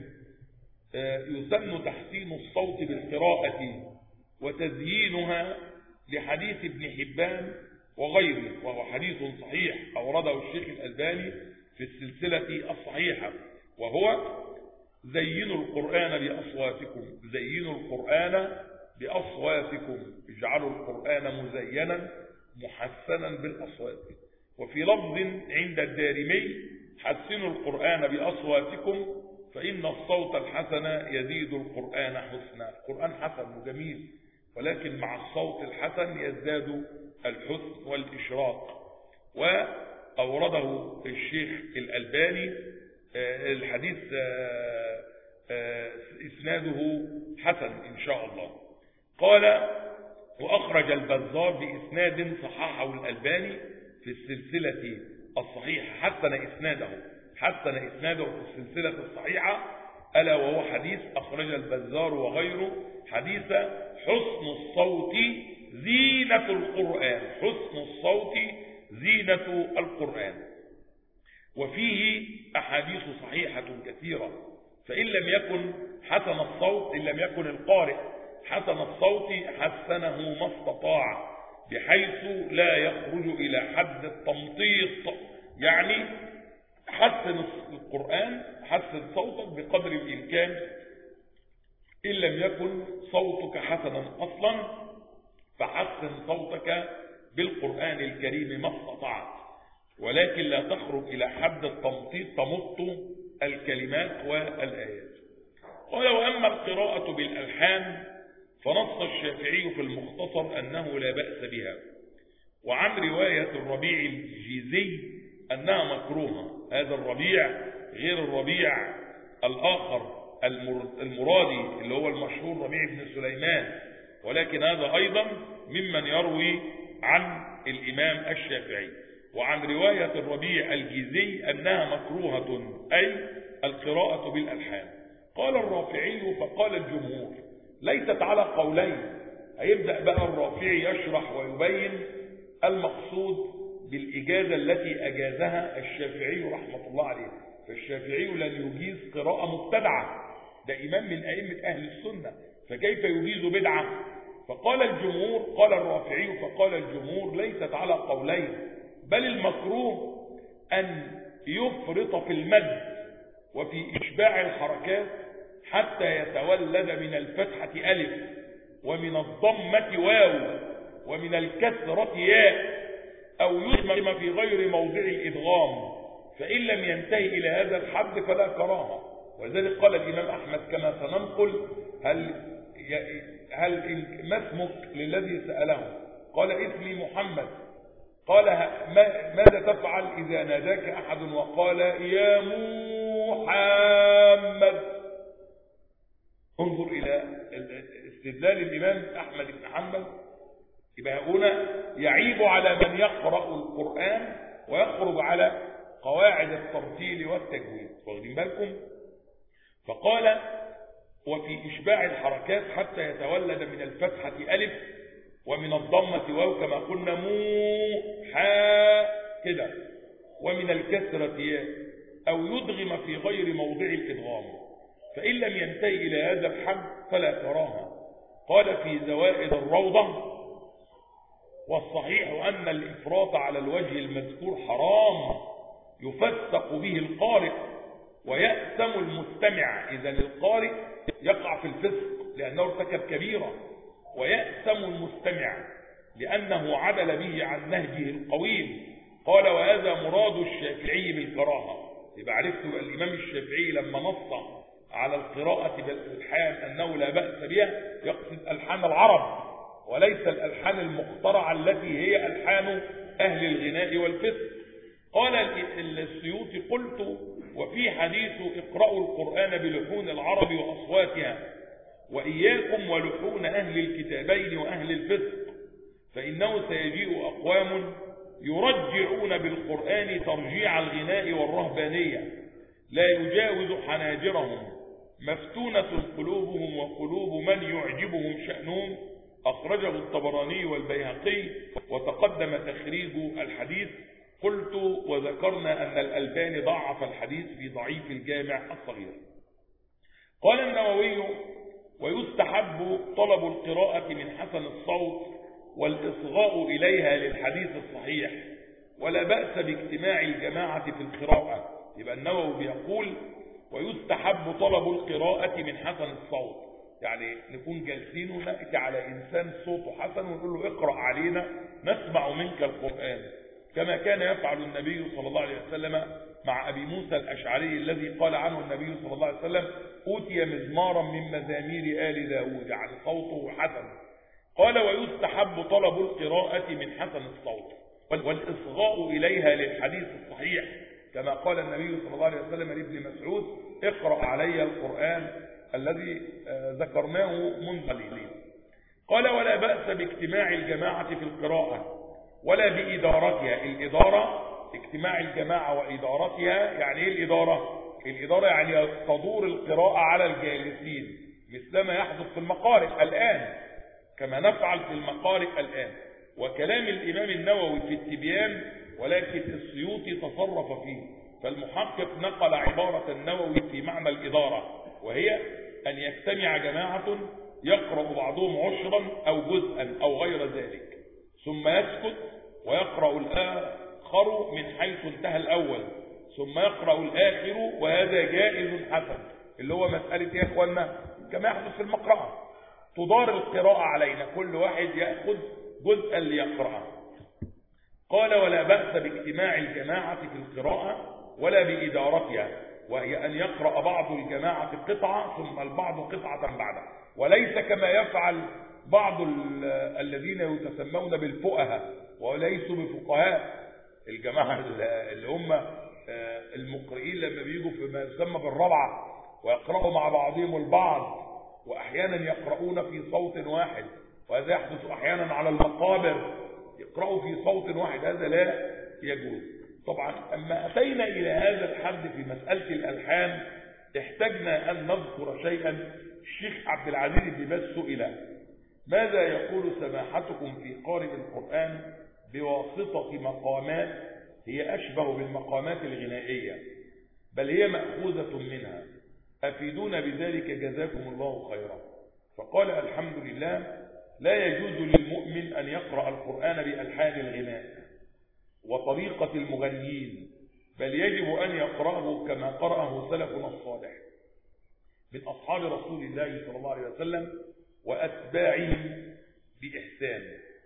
S2: يسن تحسين الصوت بالقراءة وتزيينها لحديث ابن حبان وغيره، وهو حديث صحيح أورده الشيخ الألباني في السلسلة الصحيحة، وهو: زينوا القرآن بأصواتكم، زينوا القرآن بأصواتكم، اجعلوا القرآن مزينا محسنا بالأصوات. وفي لفظ عند الدارمي: حسنوا القرآن بأصواتكم فإن الصوت الحسن يزيد القرآن حسنا. القرآن حسن وجميل، ولكن مع الصوت الحسن يزداد الحسن والإشراق. وأورده الشيخ الألباني الحديث إسناده حسن إن شاء الله. قال: وأخرج البزار بإسناد صححه الألباني في السلسلة الصحيحة، حسن إسناده في السلسلة الصحيحة، ألا وهو حديث أخرج البزار وغيره، حديث حسن الصوت زينة القرآن، حسن الصوت زينة القرآن. وفيه أحاديث صحيحة كثيرة، فإن لم يكن حسن الصوت، إن لم يكن القارئ حسن الصوت حسنه ما استطاع، بحيث لا يخرج إلى حد التمطيط. يعني حسن القرآن، حسن صوتك بقدر الإمكان، إن لم يكن صوتك حسنا أصلا فحسن صوتك بالقرآن الكريم ما استطعت، ولكن لا تخرج إلى حد التمطيط تمط الكلمات والآيات. قال: وأما القراءة بالألحان فنص الشافعي في المختصر أنه لا بأس بها، وعن رواية الربيع الجيزي أنها مكروهة. هذا الربيع غير الربيع الآخر المرادي اللي هو المشهور ربيع بن سليمان، ولكن هذا أيضا ممن يروي عن الإمام الشافعي. وعن رواية الربيع الجيزي أنها مكروهة، أي القراءة بالألحان. قال الرافعي فقال الجمهور ليست على قولين. هيبدأ بقى الرافعي يشرح ويبين المقصود بالإجازة التي أجازها الشافعي رحمة الله عليه. فالشافعي لن يجيز قراءة مبتدعة، ده إمام من أئمة أهل السنة، فكيف يجيز بدعة؟ فقال الجمهور، قال الرافعي فقال الجمهور ليست على قولين، بل المكروه أن يفرط في المد وفي إشباع الحركات حتى يتولد من الفتحة ألف، ومن الضمة واو، ومن الكسرة ياء، أو يدغم في غير موضع الإدغام، فإن لم ينتهي إلى هذا الحد فلا كراهة. ولذلك قال الإمام أحمد كما سننقل: هل ما اسمك للذي سأله؟ قال: اسمي محمد. قال: ماذا تفعل إذا ناداك أحد وقال يا محمد؟ انظر إلى استدلال الإمام أحمد بن حنبل. يبقى هنا يعيب على من يقرأ القرآن ويخرج على قواعد الترتيل والتجويد، واخدين بالكم؟ فقال: وفي إشباع الحركات حتى يتولد من الفتحة ألف ومن الضمة واو كما قلنا مو حا كده، ومن الكسرة ياء، أو يدغم في غير موضع الإدغام، فإن لم ينتهي إلى هذا الحد فلا كراهة. قال في زوائد الروضة: والصحيح أن الإفراط على الوجه المذكور حرام يفسق به القارئ ويأثم المستمع. إذا القارئ يقع في الفسق لأنه ارتكب كبيرة، ويأثم المستمع لأنه عدل به عن نهجه القويم. قال: وهذا مراد الشافعي بالكراهة. يبقى عرفت الإمام الشافعي لما نص على القراءة بالألحان أنه لا بأس بها يقصد ألحان العرب وليس الألحان المخترعة التي هي ألحان أهل الغناء والفسق. قال السيوطي: قلت: وفي حديث اقرأوا القرآن بلحون العرب وأصواتها وإياكم ولحون أهل الكتابين وأهل الفسق، فإنه سيجيء أقوام يرجعون بالقرآن ترجيع الغناء والرهبانية لا يجاوز حناجرهم، مفتونة قلوبهم وقلوب من يعجبهم شأنهم. أخرجه الطبراني والبيهقي وتقدم تخريج الحديث. قلت: وذكرنا أن الألباني ضعف الحديث في ضعيف الجامع الصغير. قال النووي: ويستحب طلب القراءة من حسن الصوت والإصغاء إليها للحديث الصحيح، ولا بأس باجتماع الجماعة في القراءة. يبقى النووي بيقول: ويستحب طلب القراءة من حسن الصوت، يعني نكون جالسين ونأتي على إنسان صوته حسن ونقول له: اقرأ علينا نسمع منك القرآن، كما كان يفعل النبي صلى الله عليه وسلم مع أبي موسى الأشعري الذي قال عنه النبي صلى الله عليه وسلم: أوتي مزمارا من مزامير آل داود، يعني صوته حسن. قال: ويستحب طلب القراءة من حسن الصوت والإصغاء إليها للحديث الصحيح، كما قال النبي صلى الله عليه وسلم لابن مسعود: اقرأ علي القرآن الذي ذكرناه منذ قليل. قال: ولا بأس باجتماع الجماعة في القراءة ولا بإدارتها. الإدارة اجتماع الجماعة وإدارتها. يعني إيه الإدارة؟ الإدارة يعني تدور القراءة على الجالسين مثلما يحدث في المقارئ الآن، كما نفعل في المقارئ الآن. وكلام الإمام النووي في التبيان، ولكن السيوطي تصرف فيه، فالمحقق نقل عبارة النووي في معنى الإدارة، وهي أن يجتمع جماعة يقرأ بعضهم عشرا أو جزءا أو غير ذلك، ثم يسكت ويقرأ الآخر من حيث انتهى الأول، ثم يقرأ الآخر، وهذا جائز حسن، اللي هو مسألة يا إخوانا كما يحدث في المقرأة، تدار القراءة علينا، كل واحد يأخذ جزءا ليقرأه. قال: ولا بأس باجتماع الجماعة في القراءة ولا بإدارتها، وهي أن يقرأ بعض الجماعة قطعة ثم البعض قطعة بعدها، وليس كما يفعل بعض الذين يتسمون بالفقهاء وليسوا بفقهاء، الجماعة اللي هم المقرئين لما بيجوا في ما يسمى بالربعة ويقرأوا مع بعضهم البعض، وأحيانا يقرؤون في صوت واحد، وهذا يحدث أحيانا على المقابر، يقرأوا في صوت واحد، هذا لا يجوز. طبعا أما أتينا إلى هذا الحد في مسألة الألحان احتجنا أن نذكر شيئا. الشيخ عبد العزيز بن باز سئل: ماذا يقول سماحتكم في قارئ القرآن بواسطة مقامات هي أشبه بالمقامات الغنائية بل هي مأخوذة منها، أفيدونا بذلك جزاكم الله خيرا. فقال: الحمد لله، لا يجوز للمؤمن أن يقرأ القرآن بألحان الغناء وطريقة المغنيين، بل يجب أن يقرأه كما قرأه سلفنا الصالح من أصحاب رسول الله صلى الله عليه وسلم وأتباعهم بإحسان،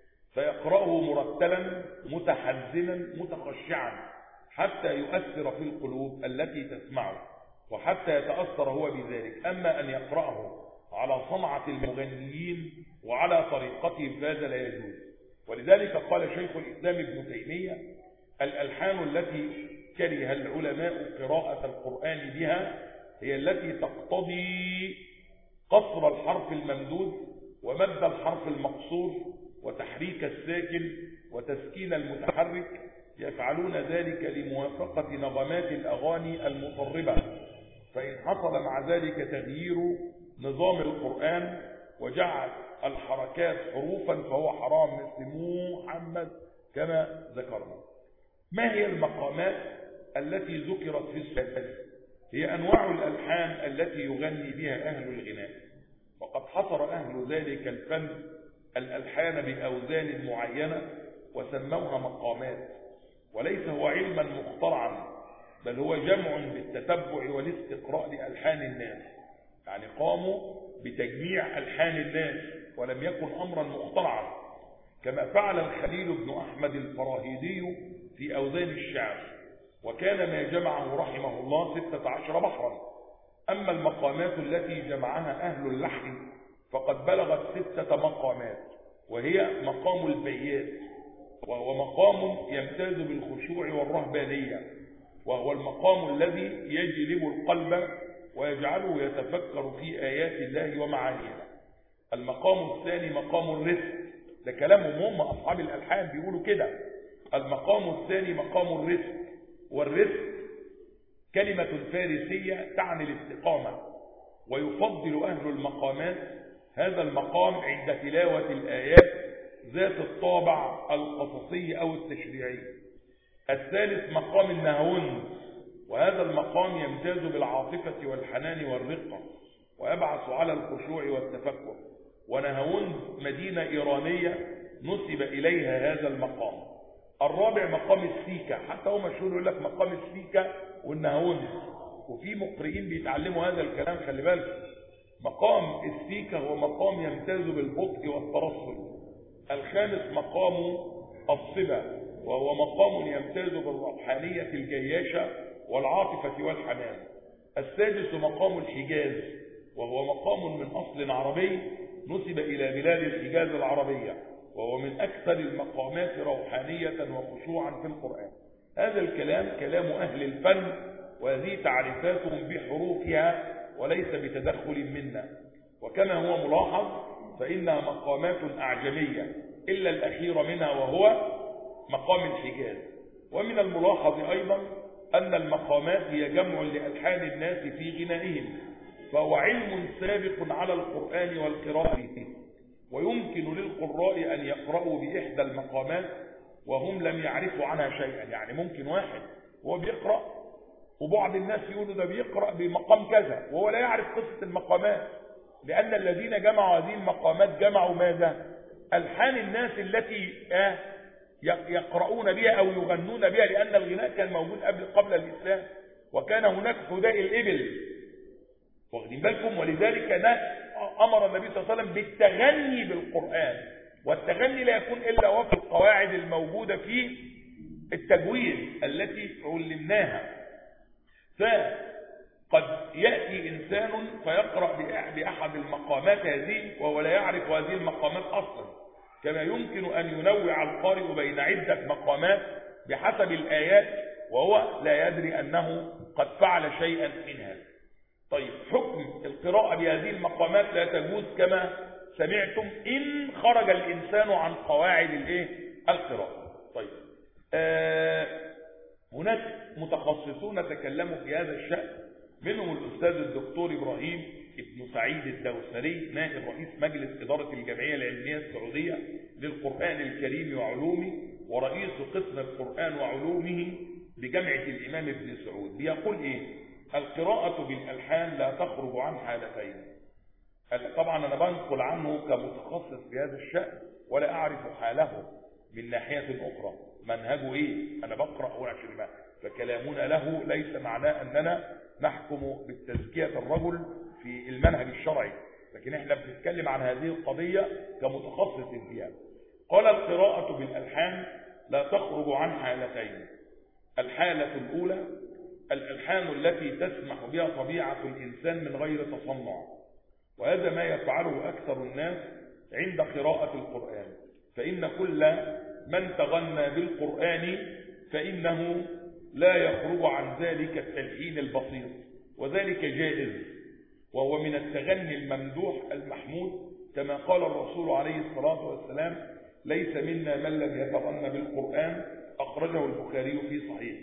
S2: فيقرأه مرتلا متحزنا متخشعا حتى يؤثر في القلوب التي تسمعه وحتى يتأثر هو بذلك. أما أن يقرأه على صنعة المغنيين وعلى طريقتهم فهذا لا يجوز. ولذلك قال شيخ الإسلام ابن تيمية: الألحان التي كره العلماء قراءة القرآن بها هي التي تقتضي قصر الحرف الممدود ومد الحرف المقصور وتحريك الساكن وتسكين المتحرك، يفعلون ذلك لموافقة نغمات الأغاني المطربة فإن حصل مع ذلك تغيير نظام القرآن وجعل الحركات حروفا فهو حرام، مثل محمد كما ذكرنا. ما هي المقامات التي ذكرت في السؤال؟ هي أنواع الألحان التي يغني بها أهل الغناء، وقد حصر أهل ذلك الفن الألحان بأوزان معينة وسموها مقامات، وليس هو علما مخترعا، بل هو جمع بالتتبع والاستقراء لألحان الناس، يعني قاموا بتجميع ألحان الناس ولم يكن أمرا مخترعا، كما فعل الخليل بن أحمد الفراهيدي في أوزان الشعر، وكان ما جمعه رحمه الله 16 بحرا. أما المقامات التي جمعها أهل اللحن فقد بلغت 6 مقامات، وهي مقام البيات، وهو مقام يمتاز بالخشوع والرهبانية، وهو المقام الذي يجلب القلب ويجعله يتفكر في آيات الله ومعانيها. المقام الثاني مقام الرفق، ده كلامهم هم أصحاب الألحان بيقولوا كده. المقام الثاني مقام الرفق، والرفق كلمة فارسية تعني الاستقامة، ويفضل أهل المقامات هذا المقام عند تلاوة الآيات ذات الطابع القصصي أو التشريعي. الثالث مقام النهوند، وهذا المقام يمتاز بالعاطفة والحنان والرقة، ويبعث على الخشوع والتفكر. ونهوند مدينة إيرانية نسب إليها هذا المقام. الرابع مقام السيكة، حتى هو مشهور يقول لك مقام السيكة والنهوند، وفي مقرئين بيتعلموا هذا الكلام، خلي بالك. مقام السيكة هو مقام يمتاز بالبطء والترصد. الخامس مقام الصبا، وهو مقام يمتاز بالروحانية الجياشة والعاطفة والحنان. السادس مقام الحجاز، وهو مقام من أصل عربي نسب إلى بلاد الحجاز العربية، وهو من أكثر المقامات روحانية وخشوعا في القرآن. هذا الكلام كلام أهل الفن، وهذه تعريفاتهم بحروفها وليس بتدخل منا. وكما هو ملاحظ فإنها مقامات أعجمية إلا الأخير منها وهو مقام الحجاز. ومن الملاحظ أيضا أن المقامات هي جمع لألحان الناس في غنائهم، فهو علم سابق على القرآن والقراءة، ويمكن للقراء أن يقرأوا بإحدى المقامات وهم لم يعرفوا عنها شيئا. يعني ممكن واحد هو بيقرأ وبعض الناس يقولوا ده بيقرأ بمقام كذا وهو لا يعرف قصة المقامات، لأن الذين جمعوا هذه المقامات جمعوا ماذا؟ ألحان الناس التي يقرؤون بها أو يغنون بها، لأن الغناء كان موجود قبل الإسلام، وكان هناك حداء الإبل، واخدين بالكم؟ ولذلك أمر النبي صلى الله عليه وسلم بالتغني بالقرآن، والتغني لا يكون إلا وفق القواعد الموجودة في التجويد التي علمناها. فقد يأتي إنسان فيقرأ بأحد المقامات هذه وهو لا يعرف هذه المقامات أصلا، كما يمكن أن ينوع القارئ بين عدة مقامات بحسب الآيات وهو لا يدري أنه قد فعل شيئا من هذا. طيب، حكم القراءة بهذه المقامات لا تجوز كما سمعتم إن خرج الإنسان عن قواعد القراءة. طيب، هناك متخصصون تكلموا في هذا الشأن، منهم الأستاذ الدكتور إبراهيم ابن سعيد الدوسري، نائب رئيس مجلس إدارة الجمعية العلمية السعودية للقرآن الكريم وعلومه، ورئيس قسم القرآن وعلومه بجامعة الإمام ابن سعود. بيقول القراءة بالألحان لا تخرج عن حالتين. طبعا أنا بنقل عنه كمتخصص في هذا الشأن ولا أعرف حاله من ناحية أخرى، منهجه أنا بقرأ عشان ما، فكلامنا له ليس معناه أننا نحكم بالتزكية الرجل في المنهج الشرعي، لكن احنا بنتكلم عن هذه القضية كمتخصص فيها. قال القراءة بالألحان لا تخرج عن حالتين. الحالة الأولى الألحان التي تسمح بها طبيعة الإنسان من غير تصنع، وهذا ما يفعله أكثر الناس عند قراءة القرآن، فإن كل من تغنى بالقرآن فإنه لا يخرج عن ذلك التلحين البسيط، وذلك جائز، وهو من التغني الممدوح المحمود، كما قال الرسول عليه الصلاة والسلام: ليس منا من لم يتغنى بالقرآن، أخرجه البخاري في صحيحه.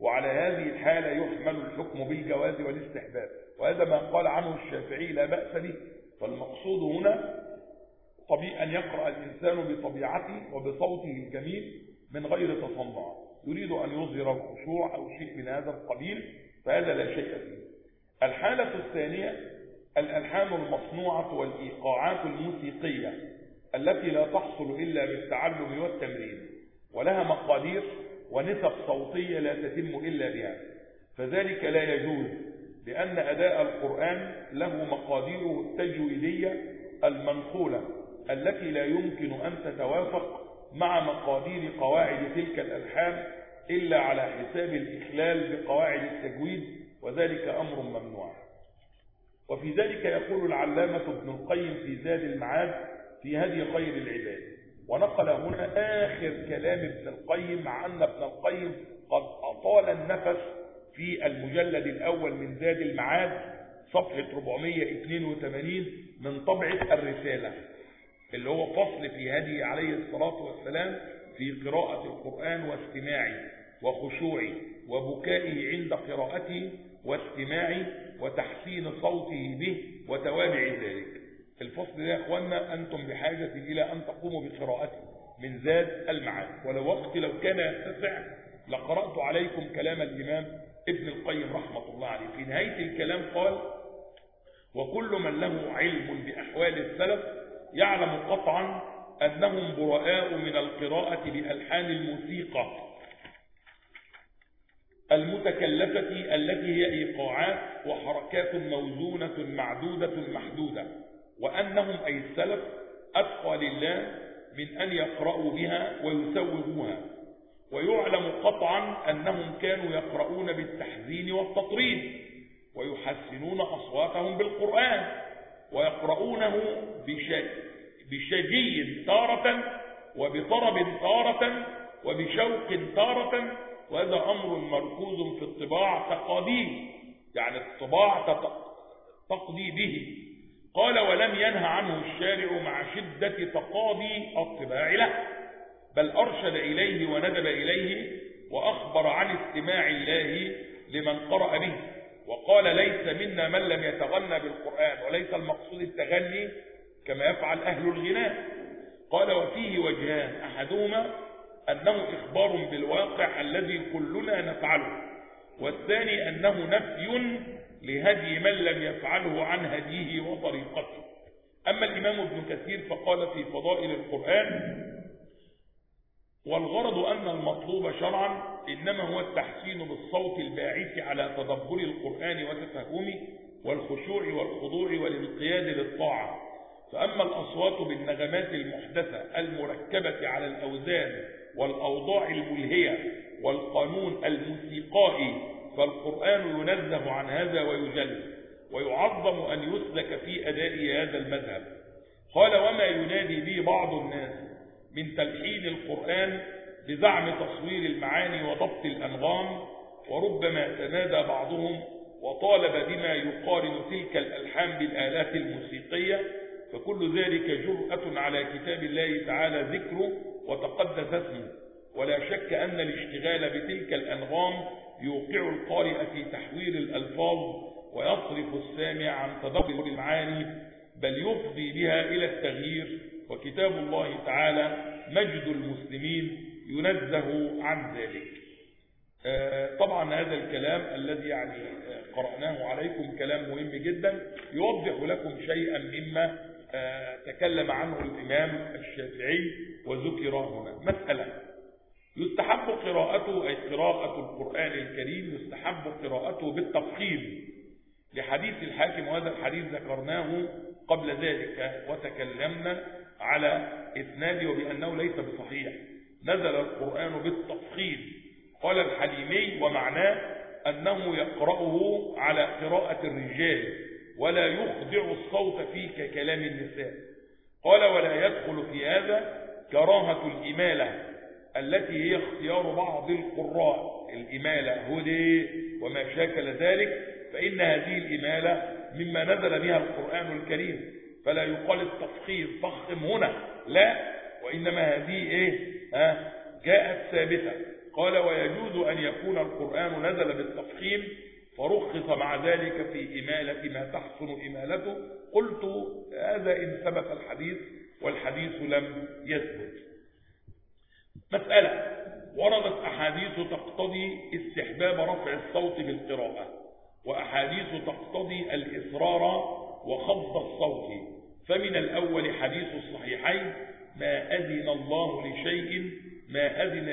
S2: وعلى هذه الحالة يحمل الحكم بالجواز والاستحباب، وهذا ما قال عنه الشافعي لا بأس به. فالمقصود هنا أن يقرأ الإنسان بطبيعته وبصوته الجميل من غير تصنع، يريد أن يظهر الخشوع أو شيء من هذا القبيل، فهذا لا شيء فيه. الحالة الثانية الألحان المصنوعة والإيقاعات الموسيقية التي لا تحصل إلا بالتعلم والتمرين، ولها مقادير ونسب صوتية لا تتم إلا بها، فذلك لا يجوز، لأن أداء القرآن له مقاديره التجويدية المنقولة التي لا يمكن أن تتوافق مع مقادير قواعد تلك الألحان إلا على حساب الإخلال بقواعد التجويد، وذلك أمر ممنوع. وفي ذلك يقول العلامة ابن القيم في زاد المعاد في هدي خير العباد، ونقل هنا آخر كلام ابن القيم، مع أن ابن القيم قد أطال النفس في المجلد الأول من زاد المعاد صفحة 482 من طبعة الرسالة، اللي هو فصل في هدي عليه الصلاة والسلام في قراءة القرآن واستماعه وخشوعه وبكائه عند قراءته واستماعه وتحسين صوته به وتوابع ذلك. الفصل ده يا اخوانا أنتم بحاجة إلى أن تقوموا بقراءته من زاد المعاد، ولو وقت لو كان يتسع لقرأت عليكم كلام الإمام ابن القيم رحمة الله عليه. في نهاية الكلام قال: وكل من له علم بأحوال السلف يعلم قطعا أنهم براء من القراءة بألحان الموسيقى المتكلفة التي هي إيقاعات وحركات موزونة معدودة محدودة، وأنهم أي السلف أتقى لله من أن يقرأوا بها ويسوغوها. ويعلم قطعا أنهم كانوا يقرؤون بالتحزين والتطريد ويحسنون أصواتهم بالقرآن، ويقرؤونه بشجي تارة وبطرب تارة وبشوق تارة، وهذا أمر مركوز في الطباع تقاضيه، يعني الطباع تقضي به. قال: ولم ينهى عنه الشارع مع شدة تقاضي الطباع له، بل أرشد إليه وندب إليه، وأخبر عن استماع الله لمن قرأ به، وقال: ليس منا من لم يتغنى بالقرآن، وليس المقصود التغني كما يفعل أهل الغناء. قال: وفيه وجهان، أحدهما أنه إخبار بالواقع الذي كلنا نفعله، والثاني أنه نفي لهدي من لم يفعله عن هديه وطريقته. أما الإمام ابن كثير فقال في فضائل القرآن: والغرض أن المطلوب شرعا إنما هو التحسين بالصوت الباعث على تدبر القرآن وتفهمه والخشوع والخضوع والانقياد للطاعة. فأما الأصوات بالنغمات المحدثة المركبة على الأوزان والأوضاع الملهية والقانون الموسيقائي فالقرآن ينزه عن هذا ويجل، ويعظم أن يسلك في أداء هذا المذهب. قال: وما ينادي به بعض الناس من تلحين القرآن بزعم تصوير المعاني وضبط الأنغام، وربما تنادى بعضهم وطالب بما يقارن تلك الألحان بالآلات الموسيقية، فكل ذلك جرأة على كتاب الله تعالى ذكره وتقدس اسمه. ولا شك أن الاشتغال بتلك الأنغام يوقع القارئ في تحوير الألفاظ ويصرف السامع عن تدبر المعاني، بل يفضي بها إلى التغيير. وكتاب الله تعالى مجد المسلمين ينزه عن ذلك. طبعا هذا الكلام الذي يعني قرأناه عليكم كلام مهم جدا، يوضح لكم شيئا مما تكلم عنه الإمام الشافعي وذكر هنا. مسألة: يستحب قراءته، أي قراءة القرآن الكريم يستحب قراءته بالتفخيم لحديث الحاكم، وهذا الحديث ذكرناه قبل ذلك وتكلمنا على إسناده وبأنه ليس بصحيح. نزل القرآن بالتفخيم. قال الحليمي: ومعناه أنه يقرأه على قراءة الرجال ولا يخضع الصوت فيه ككلام النساء. قال: ولا يدخل في هذا كراهة الإمالة التي هي اختيار بعض القراء، الإمالة هدي وما شاكل ذلك، فإن هذه الإمالة مما نزل بها القرآن الكريم، فلا يقال التفخيم فخم هنا، لا، وإنما هذه جاءت ثابتة. قال ويجوز أن يكون القرآن نزل بالتفخيم فرخص مع ذلك في إمالة ما تحسن إمالته. قلت هذا إن ثبت الحديث، والحديث لم يثبت. مسألة: وردت أحاديث تقتضي استحباب رفع الصوت بالقراءة، وأحاديث تقتضي الإصرار وخفض الصوت. فمن الأول حديث الصحيحين: ما أذن الله لشيء ما أذن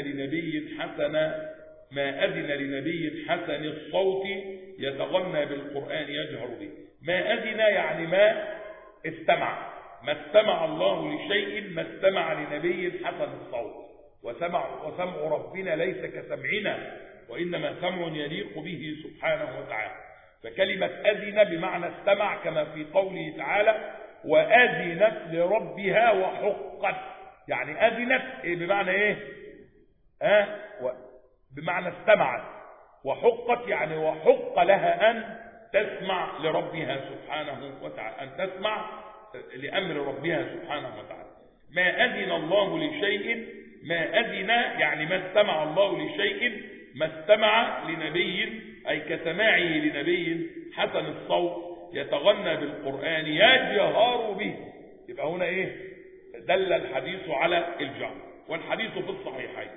S2: لنبي حسن الصوت يتغنى بالقرآن يجهر به. ما أذن يعني ما استمع، ما استمع الله لشيء ما استمع لنبي حسن الصوت. وسمع ربنا ليس كسمعنا، وإنما سمع يليق به سبحانه وتعالى. فكلمة أذن بمعنى استمع، كما في قوله تعالى: وأذنت لربها وحقت. يعني أذنت بمعنى إيه؟ بمعنى استمعت. وحقت يعني وحق لها أن تسمع لربها سبحانه وتعالى، أن تسمع لأمر ربها سبحانه وتعالى. ما أذن الله لشيء، ما أذن يعني ما استمع الله لشيء ما استمع لنبي، أي كسماعه لنبي حسن الصوت يتغنى بالقرآن يجهر به. يبقى هنا إيه؟ دل الحديث على الجهر، والحديث في الصحيحين.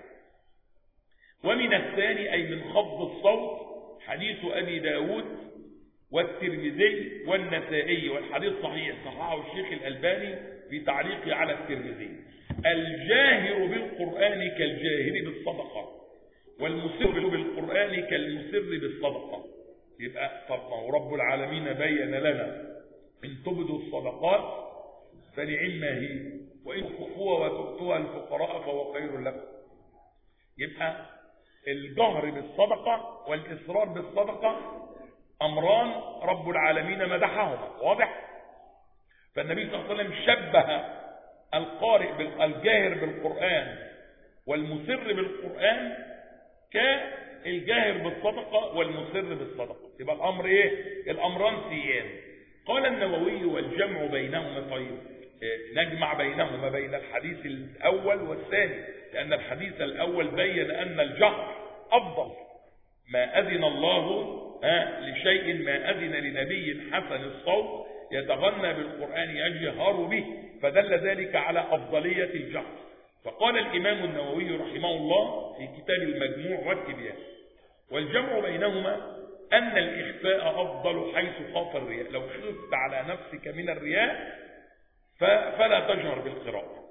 S2: ومن الثاني أي من خفض الصوت حديث أبي داود والترمذي والنسائي، والحديث صحيح، صححه الشيخ الألباني في تعليقه على الترمذي: الجاهر بالقرآن كالجاهر بالصدقة، والمسر بالقرآن كالمسر بالصدقة. يبقى طب رب العالمين بين لنا: إن تبدوا الصدقات فنعما هي، وإن تخفوها وتؤتوها الفقراء فهو خير لكم. يبقى الجهر بالصدقة والإصرار بالصدقة أمران رب العالمين مدحهما، واضح؟ فالنبي صلى الله عليه وسلم شبه القارئ الجاهر بالقرآن والمسر بالقرآن كالجاهر بالصدقة والمسر بالصدقة. يبقى الأمر إيه؟ الأمران سيان. قال النووي: والجمع بينهما. طيب نجمع بينهما، بين الحديث الأول والثاني، لأن الحديث الأول بين أن الجهر أفضل. ما أذن الله لشيء ما أذن لنبي حسن الصوت يتغنى بالقرآن يجهر به، فدل ذلك على أفضلية الجهر. فقال الإمام النووي رحمه الله في كتاب المجموع والتبيان: والجمع بينهما أن الإخفاء أفضل حيث خاف الرياء. لو خفت على نفسك من الرياء فلا تجهر بالقراءة،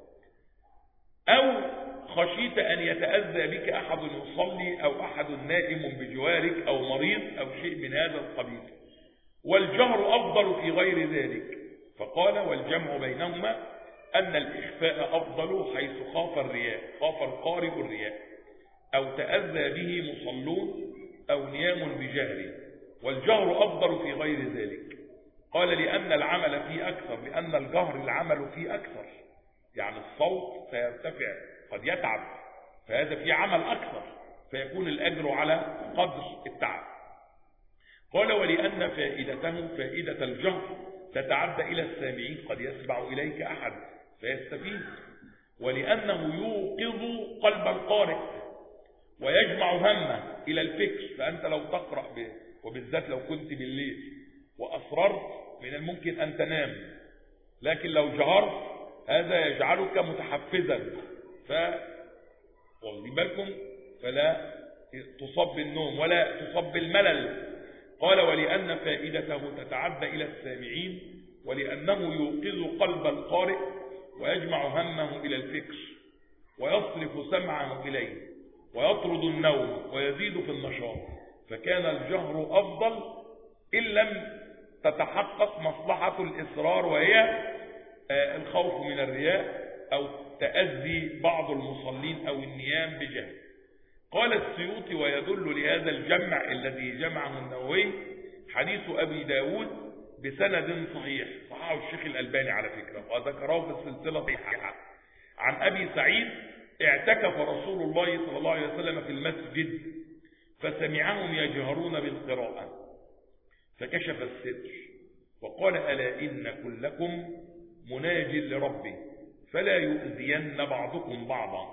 S2: أو خشيت أن يتأذى بك أحد يصلي أو أحد نائم بجوارك أو مريض أو شيء من هذا القبيل. والجهر أفضل في غير ذلك. فقال: والجمع بينهما أن الإخفاء أفضل حيث خاف الرياء، خاف القارئ الرياء، أو تأذى به مصلون أو نيام بجهره. والجهر أفضل في غير ذلك. قال: لأن العمل فيه أكثر، لأن الجهر العمل فيه أكثر، يعني الصوت سيرتفع قد يتعب، فهذا فيه عمل أكثر، فيكون الأجر على قدر التعب. قال: ولأن فائدة الجهر تتعدى إلى السامعين، قد يسمع إليك أحد فيستفيد. ولأنه يوقظ قلب القارئ ويجمع همه إلى الفكر. فأنت لو تقرأ وبالذات لو كنت بالليل وأصررت من الممكن أن تنام، لكن لو جهرت هذا يجعلك متحفزا، واللي بالكم فلا تصب بالنوم ولا تصب بالملل. قال: ولأن فائدته تتعدى إلى السامعين، ولأنه يوقظ قلب القارئ ويجمع همه إلى الفكر ويصرف سمعه إليه ويطرد النوم ويزيد في النشاط. فكان الجهر أفضل إن لم تتحقق مصلحة الإصرار، وهي الخوف من الرياء أو تأذي بعض المصلين أو النيام بجهل. قال السيوطي: ويدل لهذا الجمع الذي جمعه النووي حديث أبي داود بسند صحيح، صححه الشيخ الألباني على فكرة، وذكره في السلسلة صحيحة، عن أبي سعيد: اعتكف رسول الله صلى الله عليه وسلم في المسجد فسمعهم يجهرون بالقراءة فكشف الستر وقال: ألا إن كلكم مناج لربه فلا يؤذين بعضكم بعضا،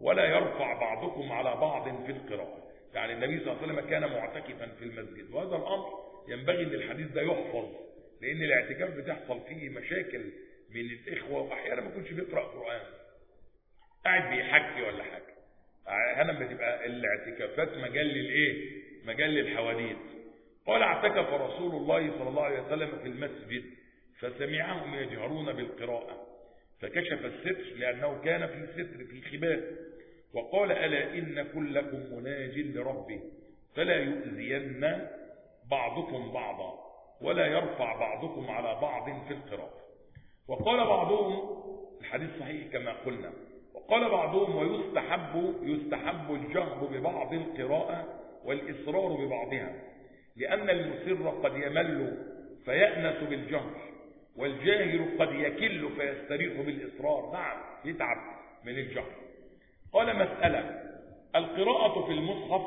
S2: ولا يرفع بعضكم على بعض في القراءة. يعني النبي صلى الله عليه وسلم كان معتكفا في المسجد، وهذا الأمر ينبغي أن الحديث ده يحفظ، لأن الاعتكاف بتحصل فيه مشاكل من الإخوة، وأحيانا ما يكونش بيقرأ قرآن، قاعد بيحكي ولا حاجة. أحيانا بتبقى الاعتكافات مجال للإيه؟ مجال للحواديت. قال اعتكف رسول الله صلى الله عليه وسلم في المسجد فسمعهم يجهرون بالقراءة فكشف الستر لأنه كان في ستر في خباء، وقال ألا إن كلكم مناج لربه فلا يؤذين بعضكم بعضا ولا يرفع بعضكم على بعض في القراءة. وقال بعضهم، الحديث صحيح كما قلنا، وقال بعضهم ويستحب الجهر ببعض القراءة والإصرار ببعضها، لأن المسر قد يمل فيأنس بالجهر، والجاهر قد يكل فيستريح بالإصرار. نعم، يتعب من الجهر. قال مسألة: القراءة في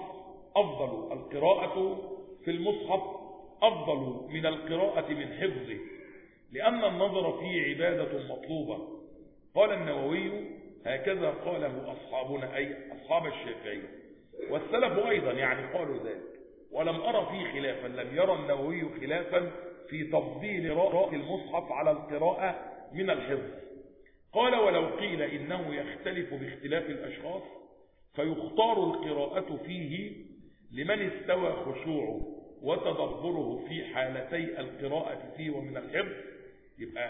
S2: المصحف أفضل من القراءة من حفظه، لأن النظر فيه عبادة مطلوبة. قال النووي: هكذا قاله أصحابنا، أي أصحاب الشافعي، والسلف أيضا يعني قالوا ذلك، ولم أرى فيه خلافا، لم يرى النووي خلافا في تفضيل قراءة المصحف على القراءة من الحفظ. قال: ولو قيل إنه يختلف باختلاف الأشخاص فيختار القراءة فيه لمن استوى خشوعه وتدبره في حالتي القراءة فيه ومن الحفظ، يبقى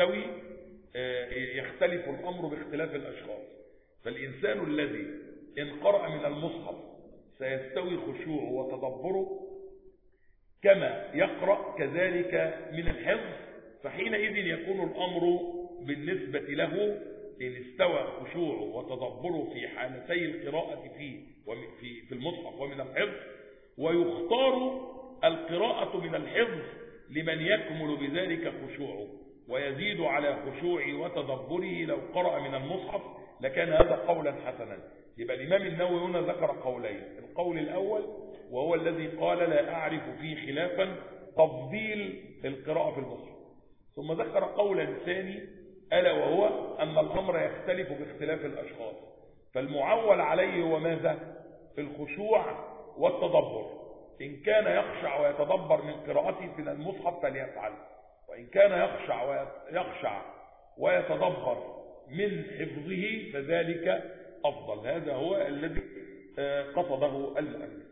S2: يختلف الأمر باختلاف الأشخاص. فالإنسان الذي إن قرأ من المصحف سيستوي خشوعه وتدبره كما يقرأ كذلك من الحفظ، فحينئذ يكون الأمر بالنسبة له إن استوى خشوعه وتدبره في حالتي القراءة فيه في المصحف ومن الحفظ، ويختار القراءة من الحفظ لمن يكمل بذلك خشوعه ويزيد على خشوعه وتدبره لو قرأ من المصحف، لكان هذا قولا حسنا. يبقى الإمام النووي هنا ذكر قولين: القول الأول وهو الذي قال لا أعرف فيه خلافا تفضيل القراءة في المصحف، ثم ذكر قولا ثاني ألا وهو أن الأمر يختلف باختلاف الأشخاص، فالمعول عليه هو ماذا؟ الخشوع والتدبر. إن كان يخشع ويتدبر من قراءته في المصحف فليفعل، وإن كان يخشع ويتدبر من حفظه فذلك أفضل. هذا هو الذي قصده المؤلف.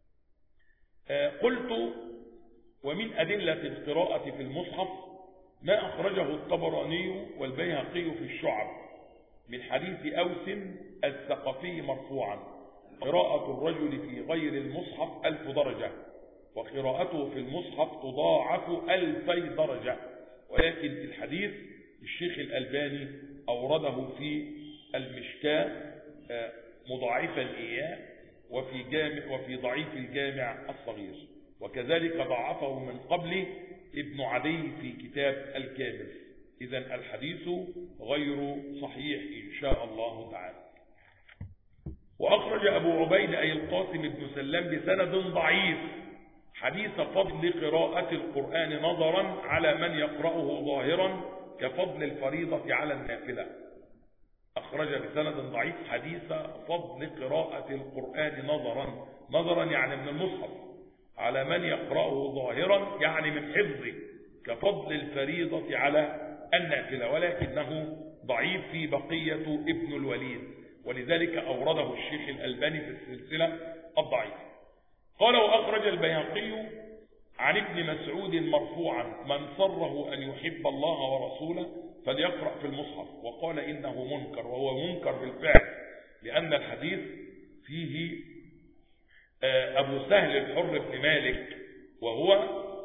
S2: قلت: ومن أدلة القراءة في المصحف ما أخرجه الطبراني والبيهقي في الشعب من حديث أوس الثقفي مرفوعا: قراءة الرجل في غير المصحف 1000 درجة، وقراءته في المصحف تضاعف 2000 درجة. ولكن في الحديث الشيخ الألباني أورده في المشكاة مضاعفا إياه وفي ضعيف الجامع الصغير، وكذلك ضعفه من قبل ابن عدي في كتاب الكامل. إذن الحديث غير صحيح إن شاء الله تعالى. وأخرج أبو عبيد أي القاسم بن سلام بسند ضعيف حديث فضل قراءة القرآن نظرا على من يقرأه ظاهرا كفضل الفريضة على النافلة. أخرج بسند ضعيف حديث فضل قراءة القرآن نظرا يعني من المصحف على من يقرأه ظاهرا يعني من حفظه كفضل الفريضة على النافلة، ولكنه ضعيف في بقية ابن الوليد، ولذلك أورده الشيخ الألباني في السلسلة الضعيفة. قال: وأخرج البيهقي عن ابن مسعود مرفوعا: من سره أن يحب الله ورسوله فليقرأ في المصحف. وقال إنه منكر، وهو منكر بالفعل، لأن الحديث فيه أبو سهل الحر بن مالك، وهو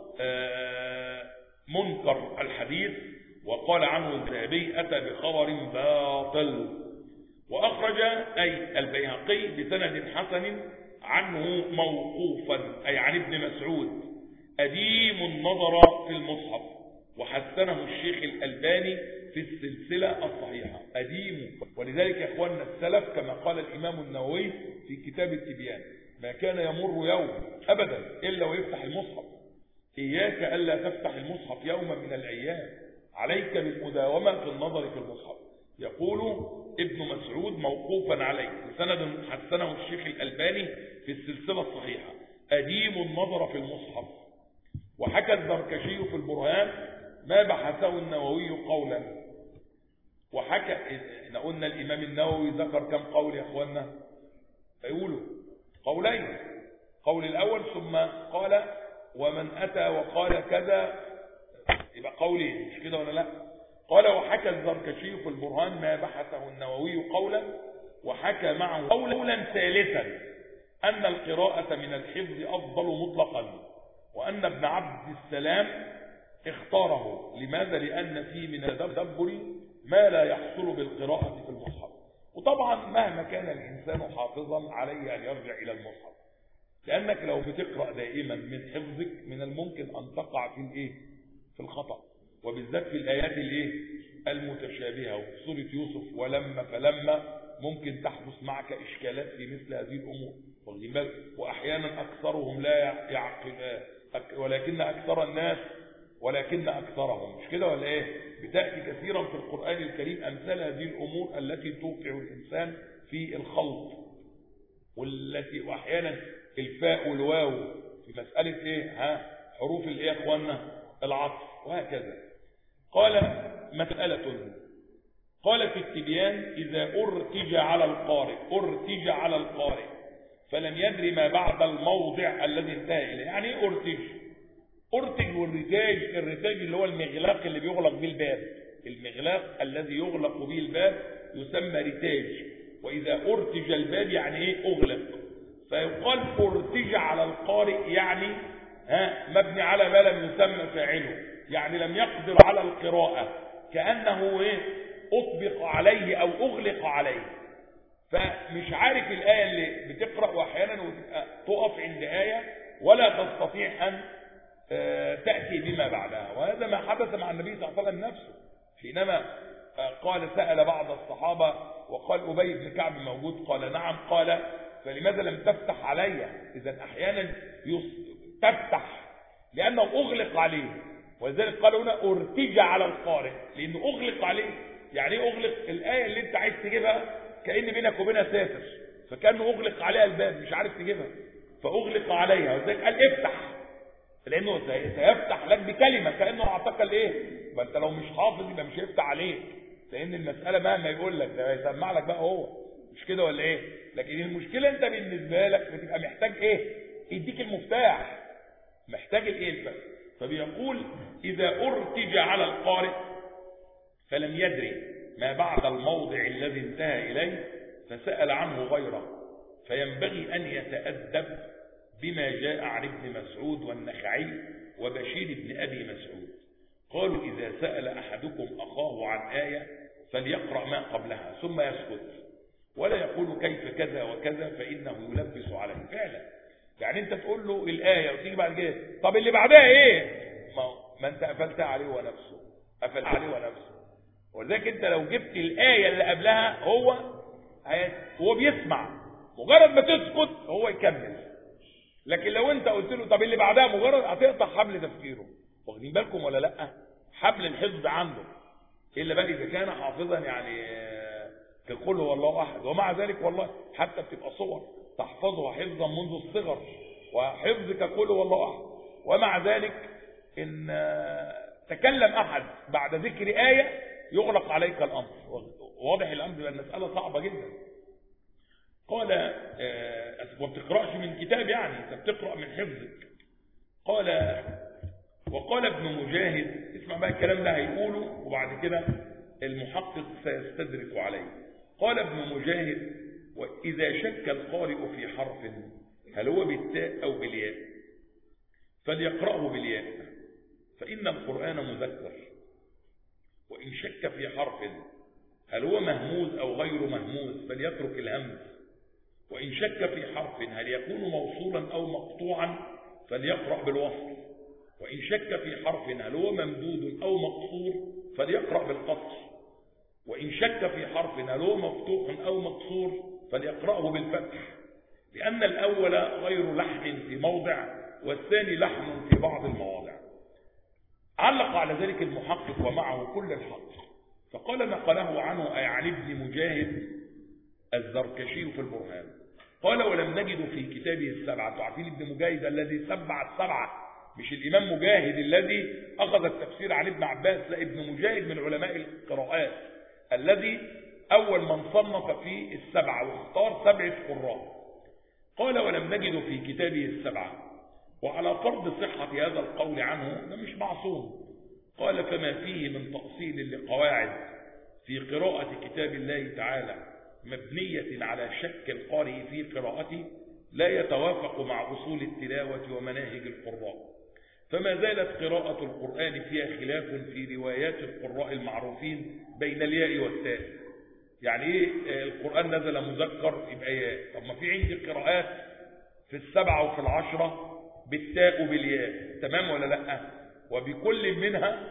S2: منكر الحديث، وقال عنه الذهبي أتى بخبر باطل. وأخرج أي البيهقي بسند حسن عنه موقوفا أي عن ابن مسعود: أديم النظر في المصحف، وحسنه الشيخ الألباني في السلسلة الصحيحة. أديم، ولذلك يا إخواننا السلف كما قال الإمام النووي في كتاب التبيان: ما كان يمر يوم أبدا إلا ويفتح المصحف. إياك ألا تفتح المصحف يوما من الأيام، عليك بالمداومة في النظر في المصحف، يقول ابن مسعود موقوفا عليه بسند حسنه الشيخ الألباني في السلسلة الصحيحة: أديم النظر في المصحف. وحكى الزركشي في البرهان ما بحثه النووي قولا. وحكى، احنا قلنا الإمام النووي ذكر كم قول يا اخوانا؟ فيقولوا قولين. قول الأول ثم قال ومن أتى وقال كذا، يبقى قولين، مش كده ولا لا؟ قال وحكى الزركشي في البرهان ما بحثه النووي قولا، وحكى معه قولا ثالثا أن القراءة من الحفظ أفضل مطلقا، وأن ابن عبد السلام اختاره. لماذا؟ لأن فيه من التدبر ما لا يحصل بالقراءة في المصحف. وطبعا مهما كان الإنسان حافظا عليه أن يرجع إلى المصحف، لأنك لو بتقرأ دائما من حفظك من الممكن أن تقع في الخطأ، وبالذات في الآيات المتشابهة. وفي سورة يوسف ولما فلما ممكن تحدث معك إشكالات في مثل هذه الأمور، وأحيانا أكثرهم لا يعقل، ولكن أكثرهم، مش كده ولا إيه؟ بتأتي كثيرا في القرآن الكريم أمثال هذه الأمور التي توقع الإنسان في الخلط، وأحيانا الفاء والواو في مسألة حروف يا اخوانا العطف، وهكذا. قال مسألة، قال في التبيان إذا أرتج على القارئ فلم يدري ما بعد الموضع الذي انتهى إليه. يعني ايه أرتج والرتاج، الرتاج اللي هو المغلاق اللي بيغلق به الباب، المغلاق الذي يغلق به الباب يسمى رتاج. وإذا أرتج الباب يعني ايه؟ أغلق. فيقال أرتج على القارئ يعني مبني على ما لم يسمى فاعله، يعني لم يقدر على القراءة، كأنه أطبق عليه أو أغلق عليه. فمش عارف الآية اللي بتقرأ، وأحيانا تقف عند آية ولا تستطيع أن تأتي بما بعدها. وهذا ما حدث مع النبي صلى الله عليه وسلم نفسه حينما قال سأل بعض الصحابة وقال أبي بن كعب موجود، قال نعم، قال فلماذا لم تفتح علي؟ إذا أحيانا تفتح لأنه أغلق عليه، ولذلك قال هنا أرتج على القارئ لأنه أغلق عليه. يعني أغلق الآية اللي أنت عايز تجيبها كأن بينك وبينها ساتر، فكأنه أغلق عليها الباب مش عارف تجيبها فأغلق عليها، ولذلك قال افتح، لأنه سيفتح لك بكلمة كأنه أعتقل ما أنت لو مش حافظ يبقى مش هيفتح عليك، لأن المسألة مهما يقول لك ده يسمع لك بقى هو، مش كده ولا إيه؟ لكن المشكلة أنت بالنسبة لك بتبقى محتاج يديك المفتاح، محتاج الفهم. فبيقول إذا أرتج على القارئ فلم يدري ما بعد الموضع الذي انتهى إليه فسأل عنه غيره، فينبغي أن يتأدب بما جاء عن ابن مسعود والنخعي وبشير بن أبي مسعود. قالوا إذا سأل أحدكم أخاه عن آية فليقرأ ما قبلها ثم يسكت، ولا يقول كيف كذا وكذا فإنه يلبس عليه. فعلا يعني أنت تقول له الآية وتيجي بعد كده طب اللي بعدها إيه؟ ما أنت قفلتها عليه ونفسه، ولذلك أنت لو جبت الآية اللي قبلها هو بيسمع، مجرد ما تسكت هو يكمل. لكن لو أنت قلت له طب اللي بعدها، مجرد هتقطع حبل تفكيره. واخدين بالكم ولا لأ؟ حبل الحفظ عنده، إلا بقى إذا كان حافظا يعني كقول هو الله أحد. ومع ذلك والله حتى بتبقى صور تحفظها حفظا منذ الصغر، وحفظ كقول هو الله أحد، ومع ذلك إن تكلم أحد بعد ذكر آية يغلق عليك الأمر. واضح الأمر بأن المسألة صعبة جدا. قال ما بتقرأش من كتاب، يعني أنت بتقرأ من حفظك. قال وقال ابن مجاهد، اسمع بقى الكلام ده هيقوله وبعد كده المحقق سيستدرك عليه. قال ابن مجاهد وإذا شك القارئ في حرف هل هو بالتاء أو بالياء فليقرأه بالياء، فإن القرآن مذكر. وإن شك في حرف هل هو مهموز أو غير مهموز فليترك الهمز. وإن شك في حرف هل يكون موصولا أو مقطوعا فليقرأ بالوصل. وإن شك في حرف هل هو ممدود أو مقصور فليقرأ بالقصر. وإن شك في حرف هل هو مفتوح أو مقصور فليقرأه بالفتح، لأن الأول غير لحن في موضع والثاني لحن في بعض المواضع. علق على ذلك المحقق ومعه كل الحق، فقال نقله عنه أي عن ابن مجاهد الزركشي في البرهان. قال ولم نجد في كتابه السبعة. تعرفين ابن مجاهد الذي سبع السبعة، مش الإمام مجاهد الذي أخذ التفسير عن ابن عباس، لا، ابن مجاهد من علماء القراءات الذي أول من صنف في السبعة واختار 7 قراء. قال ولم نجد في كتابه السبعة. وعلى فرض صحة هذا القول عنه ده مش معصوم. قال فما فيه من تأصيل لقواعد في قراءة كتاب الله تعالى مبنية على شك القارئ في قراءته لا يتوافق مع أصول التلاوة ومناهج القراء. فما زالت قراءة القرآن فيها خلاف في روايات القراء المعروفين بين الياء والتاء. يعني ايه القرآن نزل مذكر يبقى ياء؟ طب ما في عندي قراءات في 7 وفي 10 بالتاء وبالياء، تمام ولا لا؟ وبكل منها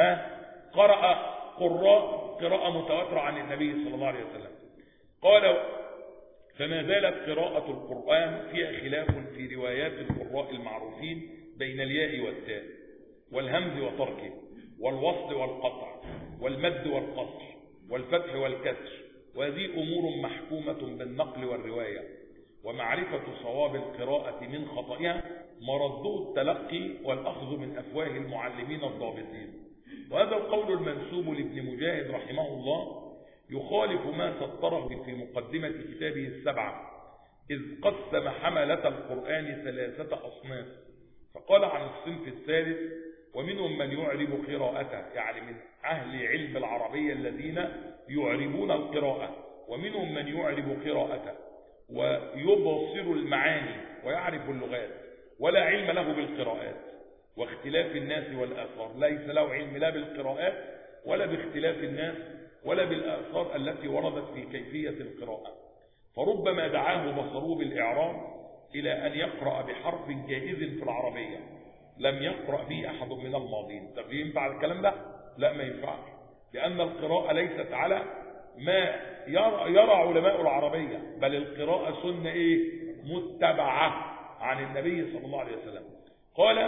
S2: قرأ قراء قراءة متواترة عن النبي صلى الله عليه وسلم. قال فما زالت قراءة القرآن فيها خلاف في روايات القراء المعروفين بين الياء والتاء والهمز وتركه والوصل والقطع والمد والقصر والفتح والكسر، وهذه أمور محكومة بالنقل والرواية، ومعرفة صواب القراءة من خطئها مردود التلقي والأخذ من أفواه المعلمين الضابطين. وهذا القول المنسوب لابن مجاهد رحمه الله يخالف ما سطره في مقدمة كتابه السبعة، إذ قسم حملة القرآن 3 أصناف. فقال عن الصنف الثالث ومنهم من يعرب قراءته، يعني من أهل علم العربية الذين يعربون القراءة، ومنهم من يعرب قراءته ويبصر المعاني ويعرف اللغات ولا علم له بالقراءات واختلاف الناس والآثار، ليس له علم لا بالقراءات ولا باختلاف الناس ولا بالآثار التي وردت في كيفية القراءة. فربما دعاه بصره بالإعراب إلى أن يقرأ بحرف جائز في العربية لم يقرأ به أحد من الماضين. طب ينفع الكلام ده؟ لا، ما ينفعش، لأن القراءة ليست على ما يرى علماء العربية، بل القراءة سنة متبعة عن النبي صلى الله عليه وسلم. قال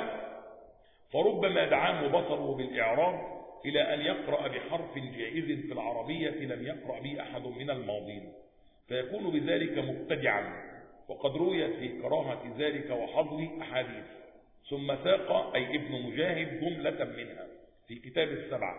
S2: فربما دعاه بصره بالإعراب إلى أن يقرأ بحرف جائز في العربية لم يقرأ به أحد من الماضين، فيكون بذلك مبتدعا. وقد رويت في كراهة ذلك وحظه أحاديث، ثم ساق أي ابن مجاهد جملة منها في كتاب السبعة.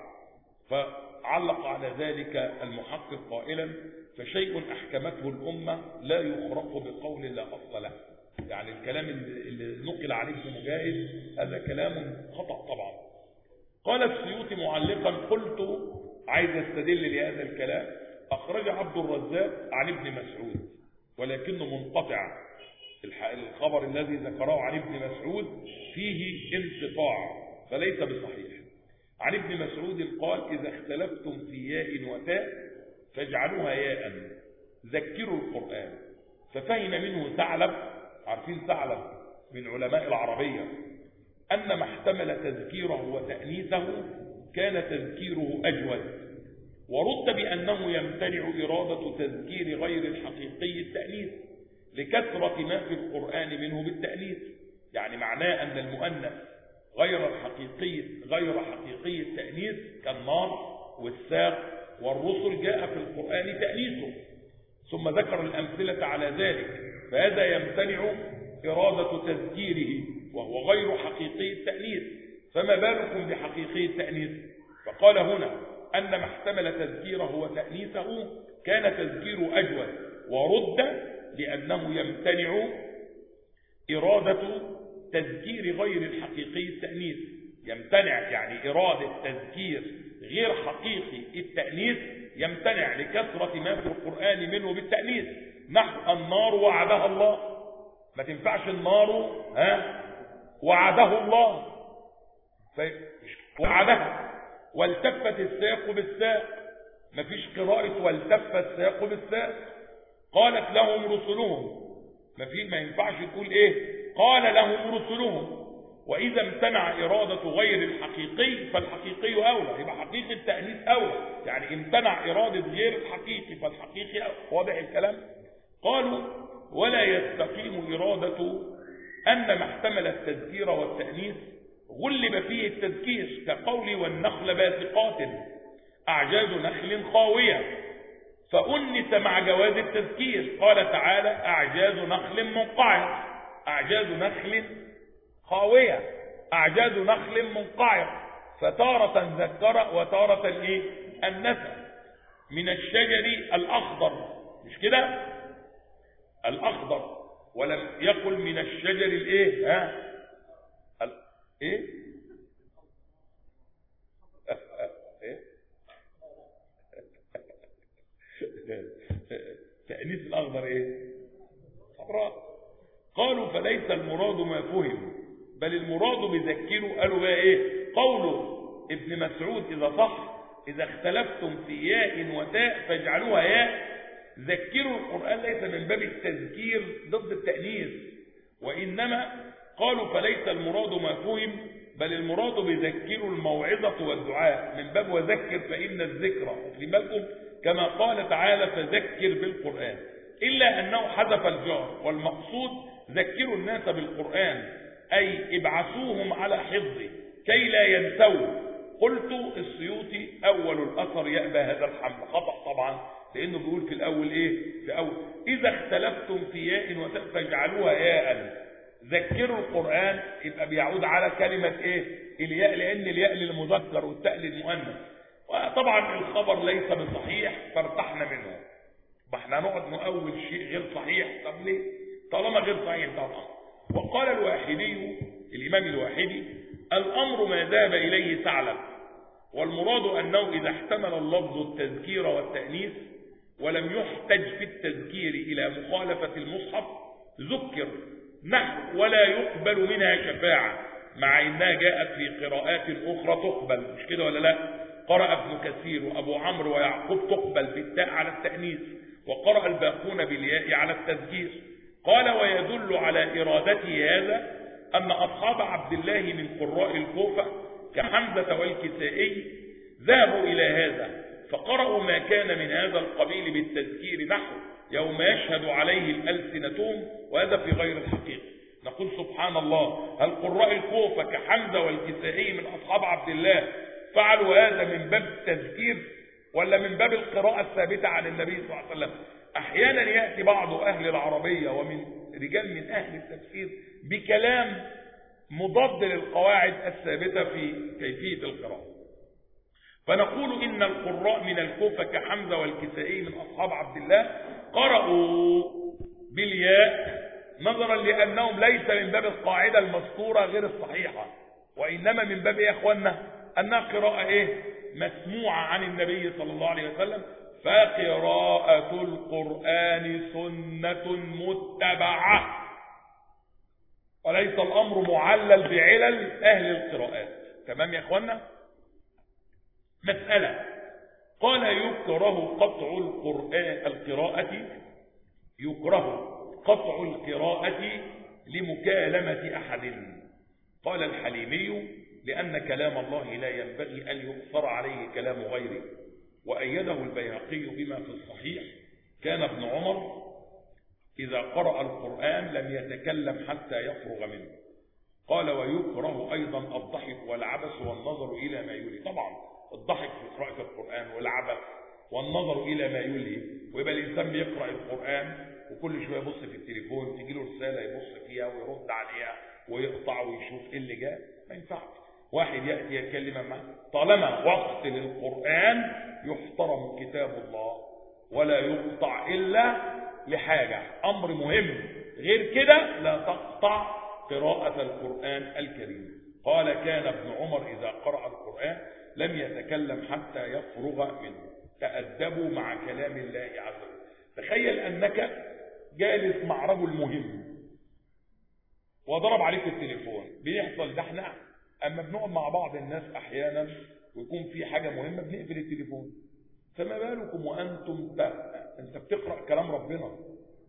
S2: فعلق على ذلك المحقق قائلا فشيء أحكمته الأمة لا يخرق بقول لا أصل له. يعني الكلام اللي نقل عليه ابن مجاهد هذا كلام خطأ طبعا. قال السيوطي معلقا قلت عايز استدل لهذا الكلام أخرج عبد الرزاق عن ابن مسعود ولكنه منقطع، الخبر الذي ذكره عن ابن مسعود فيه انقطاع فليس بصحيح. عن ابن مسعود قال إذا اختلفتم في ياء وتاء فاجعلوها ياء ذكروا القرآن. ففهم منه ثعلب، عارفين ثعلب من علماء العربية، أن ما احتمل تذكيره وتأنيثه كان تذكيره أجود، ورد بأنه يمتنع إرادة تذكير غير الحقيقي التأنيث لكثرة ما في القرآن منه بالتأنيث. يعني معناه أن المؤنث غير حقيقي التأنيث كالنار والساق والرسل جاء في القرآن تأنيثه، ثم ذكر الأمثلة على ذلك، فهذا يمتنع إرادة تذكيره وهو غير حقيقي التأنيث، فما بالكم بحقيقي التأنيث؟ فقال هنا أن ما احتمل تذكيره وتأنيثه كان تذكيره أجود، ورد لأنه يمتنع إرادة تذكير غير الحقيقي التأنيث. يمتنع يعني إرادة تذكير غير حقيقي التأنيث يمتنع لكثرة ما في القرآن منه بالتأنيث. نحو النار وعدها الله، ما تنفعش النار وعده الله وعدها. والتفت الساق بالساق، ما فيش قراءة والتفت الساق بالساق. قالت لهم رسلهم، ما ينفعش تقول قال لهم رسلهم. وإذا امتنع إرادة غير الحقيقي فالحقيقي أولى، يبقى حقيقي التأنيث أولى، يعني امتنع إرادة غير الحقيقي فالحقيقي أولى. واضح الكلام؟ قالوا ولا يستقيم إرادة أن ما احتمل التذكير والتأنيث غلب فيه التذكير كقول والنخل باسقات، أعجاز نخل خاوية، فأنس مع جواز التذكير. قال تعالى أعجاز نخل منقعر، أعجاز نخل خاوية، أعجاز نخل منقعر، فتارة ذكر وتارة أنث. من الشجر الأخضر، مش كده؟ الأخضر، ولم يقل من الشجر تأنيث الأخضر خضراء. قالوا فليس المراد ما فهم، بل المراد بذكروا. قالوا بقى قوله ابن مسعود إذا صح: إذا اختلفتم في ياء وتاء فاجعلوها ياء. ذكروا القرآن ليس من باب التذكير ضد التأنيث، وإنما قالوا فليس المراد ما فهم، بل المراد بذكروا الموعظة والدعاء من باب وذكر فإن الذكرى. واخدين بالكم؟ كما قال تعالى فذكر بالقرآن، إلا أنه حذف الجار، والمقصود ذكروا الناس بالقرآن أي ابعثوهم على حفظه كي لا ينسوا. قلت السيوطي أول الأثر يأبى هذا الحمل، خطأ طبعا، لأنه بيقول في الأول في أول إذا اختلفتم في ياء وتاء فاجعلوها ياء. ذكروا القرآن يبقى بيعود على كلمة الياء، لأن الياء للمذكر والتاء للمؤنث. وطبعا الخبر ليس بصحيح فارتحنا منه. احنا نقعد نؤول شيء غير صحيح، طب ليه؟ طالما غير صحيح طبعا. وقال الواحدي، الإمام الواحدي: الأمر ما ذهب إليه ثعلب، والمراد أنه إذا احتمل اللفظ التذكير والتأنيث ولم يحتج في التذكير إلى مخالفة المصحف ذكر، نحو ولا يقبل منها شفاعة، مع إنها جاءت في قراءات أخرى تقبل، مش كده ولا لا؟ قرأ ابن كثير وأبو عمرو ويعقوب تقبل بالتاء على التأنيث، وقرأ الباقون بالياء على التذكير. قال ويدل على إرادته هذا أن أصحاب عبد الله من قراء الكوفة كحمزة والكسائي ذهبوا إلى هذا، فقرأوا ما كان من هذا القبيل بالتذكير، نحو يوم يشهد عليه الألسنتهم، وهذا في غير الحقيقة. نقول سبحان الله، هل قراء الكوفة كحمزة والكسائي من أصحاب عبد الله فعلوا هذا من باب التذكير ولا من باب القراءة الثابتة عن النبي صلى الله عليه وسلم؟ أحيانا يأتي بعض أهل العربية ومن رجال من أهل التفسير بكلام مضاد للقواعد الثابتة في كيفية القراءة. فنقول إن القراء من الكوفة كحمزة والكسائي من أصحاب عبد الله قرأوا بالياء نظرا لأنهم ليس من باب القاعدة المذكورة غير الصحيحة، وإنما من باب يا أخوانا أنها قراءة مسموعة عن النبي صلى الله عليه وسلم. فقراءة القرآن سنة متبعة، وليس الأمر معلل بعلل أهل القراءات. تمام يا أخوانا؟ مسألة. قال يكره قطع القراءة، يكره قطع القراءة لمكالمة أحد. قال الحليمي لأن كلام الله لا ينبغي أن يقصر عليه كلام غيره. وأيده البيهقي بما في الصحيح: كان ابن عمر إذا قرأ القرآن لم يتكلم حتى يفرغ منه. قال ويكره أيضا الضحك والعبث والنظر إلى ما يلي. طبعا الضحك في قراءة القرآن والعبث والنظر إلى ما يلي، ويبقى الإنسان بيقرأ القرآن وكل شوية يبص في التليفون، تجي له رسالة يبص فيها ويرد عليها ويقطع ويشوف إيه اللي جاء. ما ينفعش واحد يأتي يتكلم معه. طالما وقت للقرآن يحترم كتاب الله ولا يقطع إلا لحاجة، أمر مهم، غير كده لا تقطع قراءة القرآن الكريم. قال كان ابن عمر إذا قرأ القرآن لم يتكلم حتى يفرغ منه. تأدبوا مع كلام الله عز وجل. تخيل أنك جالس مع رجل مهم وضرب عليك التليفون. بيحصل ده احنا أما بنقعد مع بعض الناس أحيانا ويكون في حاجة مهمة بنقفل التليفون، فما بالكم وأنتم أنت بتقرأ كلام ربنا؟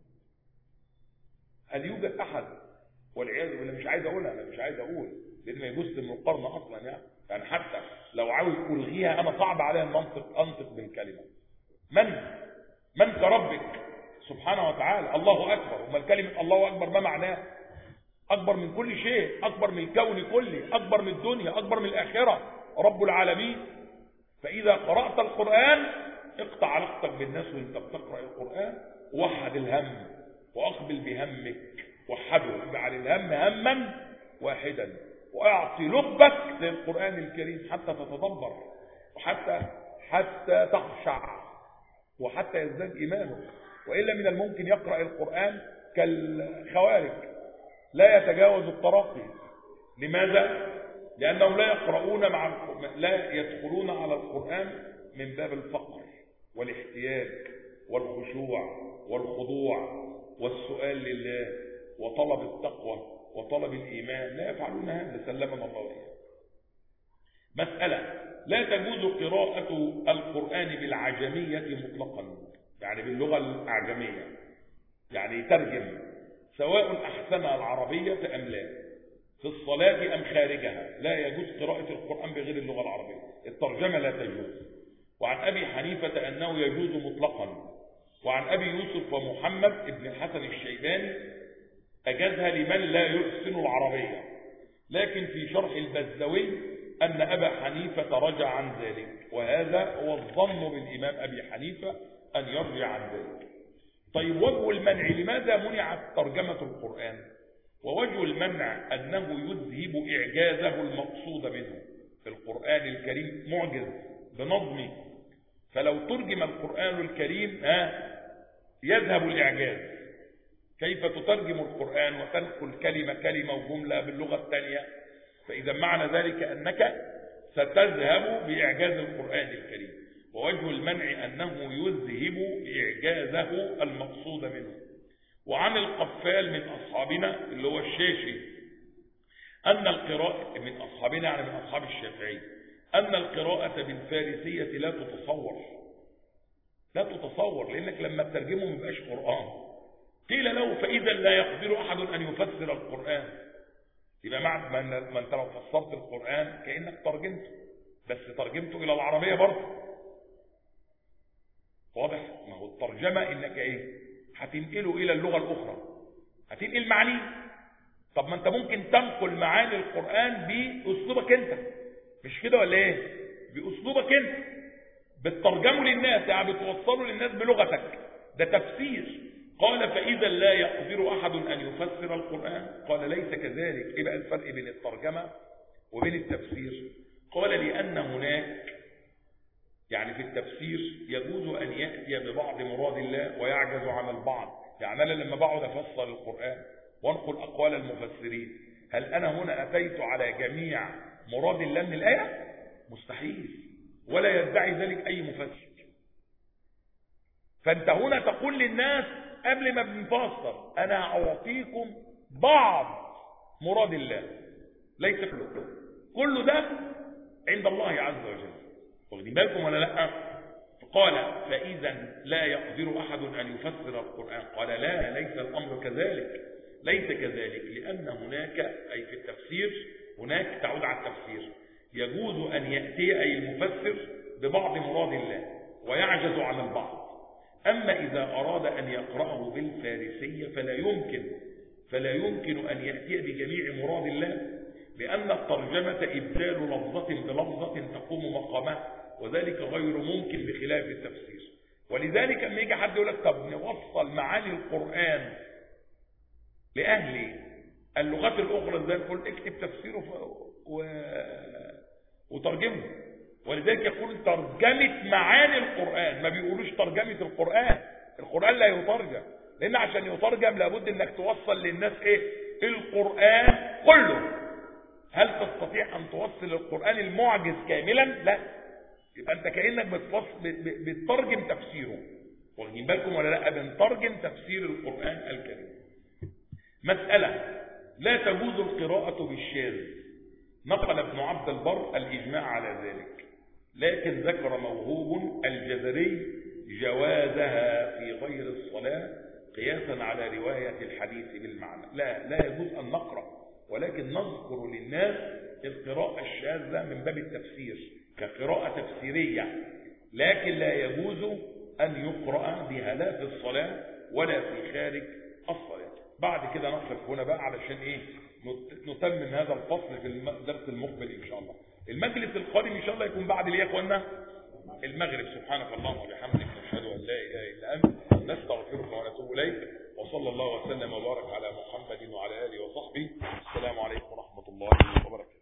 S2: هل يوجد أحد والعياذ بالله، مش عايز أقولها، أنا مش عايز أقول لأن ما يجوز المقارنة أصلا، يعني حتى لو عاوز ألغيها أنا صعب عليها أنطق بالكلمة. من كربك سبحانه وتعالى؟ الله أكبر. وما الكلمة الله أكبر ما معناه؟ أكبر من كل شيء، أكبر من الكون كله، أكبر من الدنيا، أكبر من الآخرة، رب العالمين. فإذا قرأت القرآن اقطع علاقتك بالناس وانت بتقرأ القرآن، ووحد الهم وأقبل بهمك، وحده، اجعل الهم هما واحدا، واعطي لبك للقرآن الكريم حتى تتدبر، وحتى تخشع، وحتى يزداد إيمانك. وإلا من الممكن يقرأ القرآن كالخوارج لا يتجاوز التراقي. لماذا؟ لأنهم لا يدخلون على القرآن من باب الفقر والاحتياج والخشوع والخضوع والسؤال لله وطلب التقوى وطلب الإيمان، لا يفعلون هذا، سلمنا الله وإياه. مسألة: لا تجوز قراءة القرآن بالعجمية مطلقا، يعني باللغة الأعجمية، يعني ترجم، سواء أحسنها العربية أم لا، في الصلاة أم خارجها، لا يجوز قراءة القرآن بغير اللغة العربية، الترجمة لا تجوز. وعن أبي حنيفة أنه يجوز مطلقا، وعن أبي يوسف ومحمد ابن الحسن الشيباني أجازها لمن لا يحسن العربية، لكن في شرح البزوي أن أبا حنيفة رجع عن ذلك، وهذا هو الظن بالإمام أبي حنيفة أن يرجع عن ذلك. طيب، وجه المنع، لماذا منعت ترجمة القرآن؟ ووجه المنع أنه يذهب إعجازه المقصود منه. القرآن الكريم معجز بنظمه، فلو ترجم القرآن الكريم يذهب الإعجاز. كيف تترجم القرآن وتنقل كلمة كلمة وجملة باللغة الثانية؟ فإذا معنى ذلك أنك ستذهب بإعجاز القرآن الكريم. ووجه المنع أنه يذهب إعجازه المقصود منه. وعن القفال من أصحابنا اللي هو الشاشي أن القراءة من أصحابنا، يعني من أصحاب الشافعي، أن القراءة بالفارسية لا تتصور، لأنك لما تترجمه ما يبقاش قرآن. قيل له: فإذا لا يقدر أحد أن يفسر القرآن. يبقى ما أنت لو فسرت القرآن كأنك ترجمته، بس ترجمته إلى العربية برضه. واضح؟ ما هو الترجمة إنك هتنقله إلى اللغة الأخرى، هتنقل معانيه. طب ما أنت ممكن تنقل معاني القرآن بأسلوبك أنت، مش كده ولا إيه؟ بأسلوبك أنت، بتترجمه للناس، يعني بتوصله للناس بلغتك، ده تفسير. قال: فإذا لا يقدر أحد أن يفسر القرآن. قال: ليس كذلك. إيه بقى الفرق بين الترجمة وبين التفسير؟ قال: لأن هناك، يعني في التفسير يجوز أن يأتي ببعض مراد الله ويعجز عن البعض. يعني أنا لما بقعد أفسر القرآن وانقل أقوال المفسرين، هل أنا هنا أتيت على جميع مراد الله من الآية؟ مستحيل، ولا يدعي ذلك أي مفسر. فأنت هنا تقول للناس قبل ما بنفسر: أنا أعطيكم بعض مراد الله، ليس كله ده عند الله عز وجل. واخدين بالكم ولا لا؟ قال: فإذا لا يقدر أحد أن يفسر القرآن. قال: لا، ليس الأمر كذلك، ليس كذلك، لأن هناك، أي في التفسير، هناك تعود على التفسير، يجوز أن يأتي أي المفسر ببعض مراد الله ويعجز عن البعض. أما إذا أراد أن يقرأه بالفارسية فلا يمكن أن يأتي بجميع مراد الله، لأن الترجمة إبدال لفظة بلفظة تقوم مقامها، وذلك غير ممكن بخلاف التفسير. ولذلك لما يجي حد يقول لك: طب نوصل معاني القرآن لأهل اللغات الأخرى ازاي؟ نقول: اكتب تفسيره وترجمه. ولذلك يقول ترجمة معاني القرآن، ما بيقولوش ترجمة القرآن. القرآن لا يترجم، لأن عشان يترجم لابد انك توصل للناس القرآن كله. هل تستطيع أن توصل القرآن المعجز كاملا؟ لا. يبقى أنت كأنك بتترجم تفسيره. واخدين بالكم ولا لا؟ بنترجم تفسير القرآن الكريم. مسألة: لا تجوز القراءة بالشاذ. نقل ابن عبد البر الإجماع على ذلك، لكن ذكر موهوب الجزري جوازها في غير الصلاة قياسا على رواية الحديث بالمعنى. لا يجوز أن نقرأ، ولكن نذكر للناس القراءة الشاذة من باب التفسير كقراءة تفسيرية، لكن لا يجوز أن يقرأ بها لا في الصلاة ولا في خارج الصلاة. بعد كده نقف هنا بقى علشان نتمم هذا الفصل في الدرس المقبل إن شاء الله. المجلس القادم إن شاء الله يكون بعد يا إخوانا المغرب. سبحانك اللهم وبحمدك نشهد ان لا اله الا انت نستغفرك ونتوب اليك، وصلى الله وسلم وبارك على محمد وعلى اله وصحبه. السلام عليكم ورحمه الله وبركاته.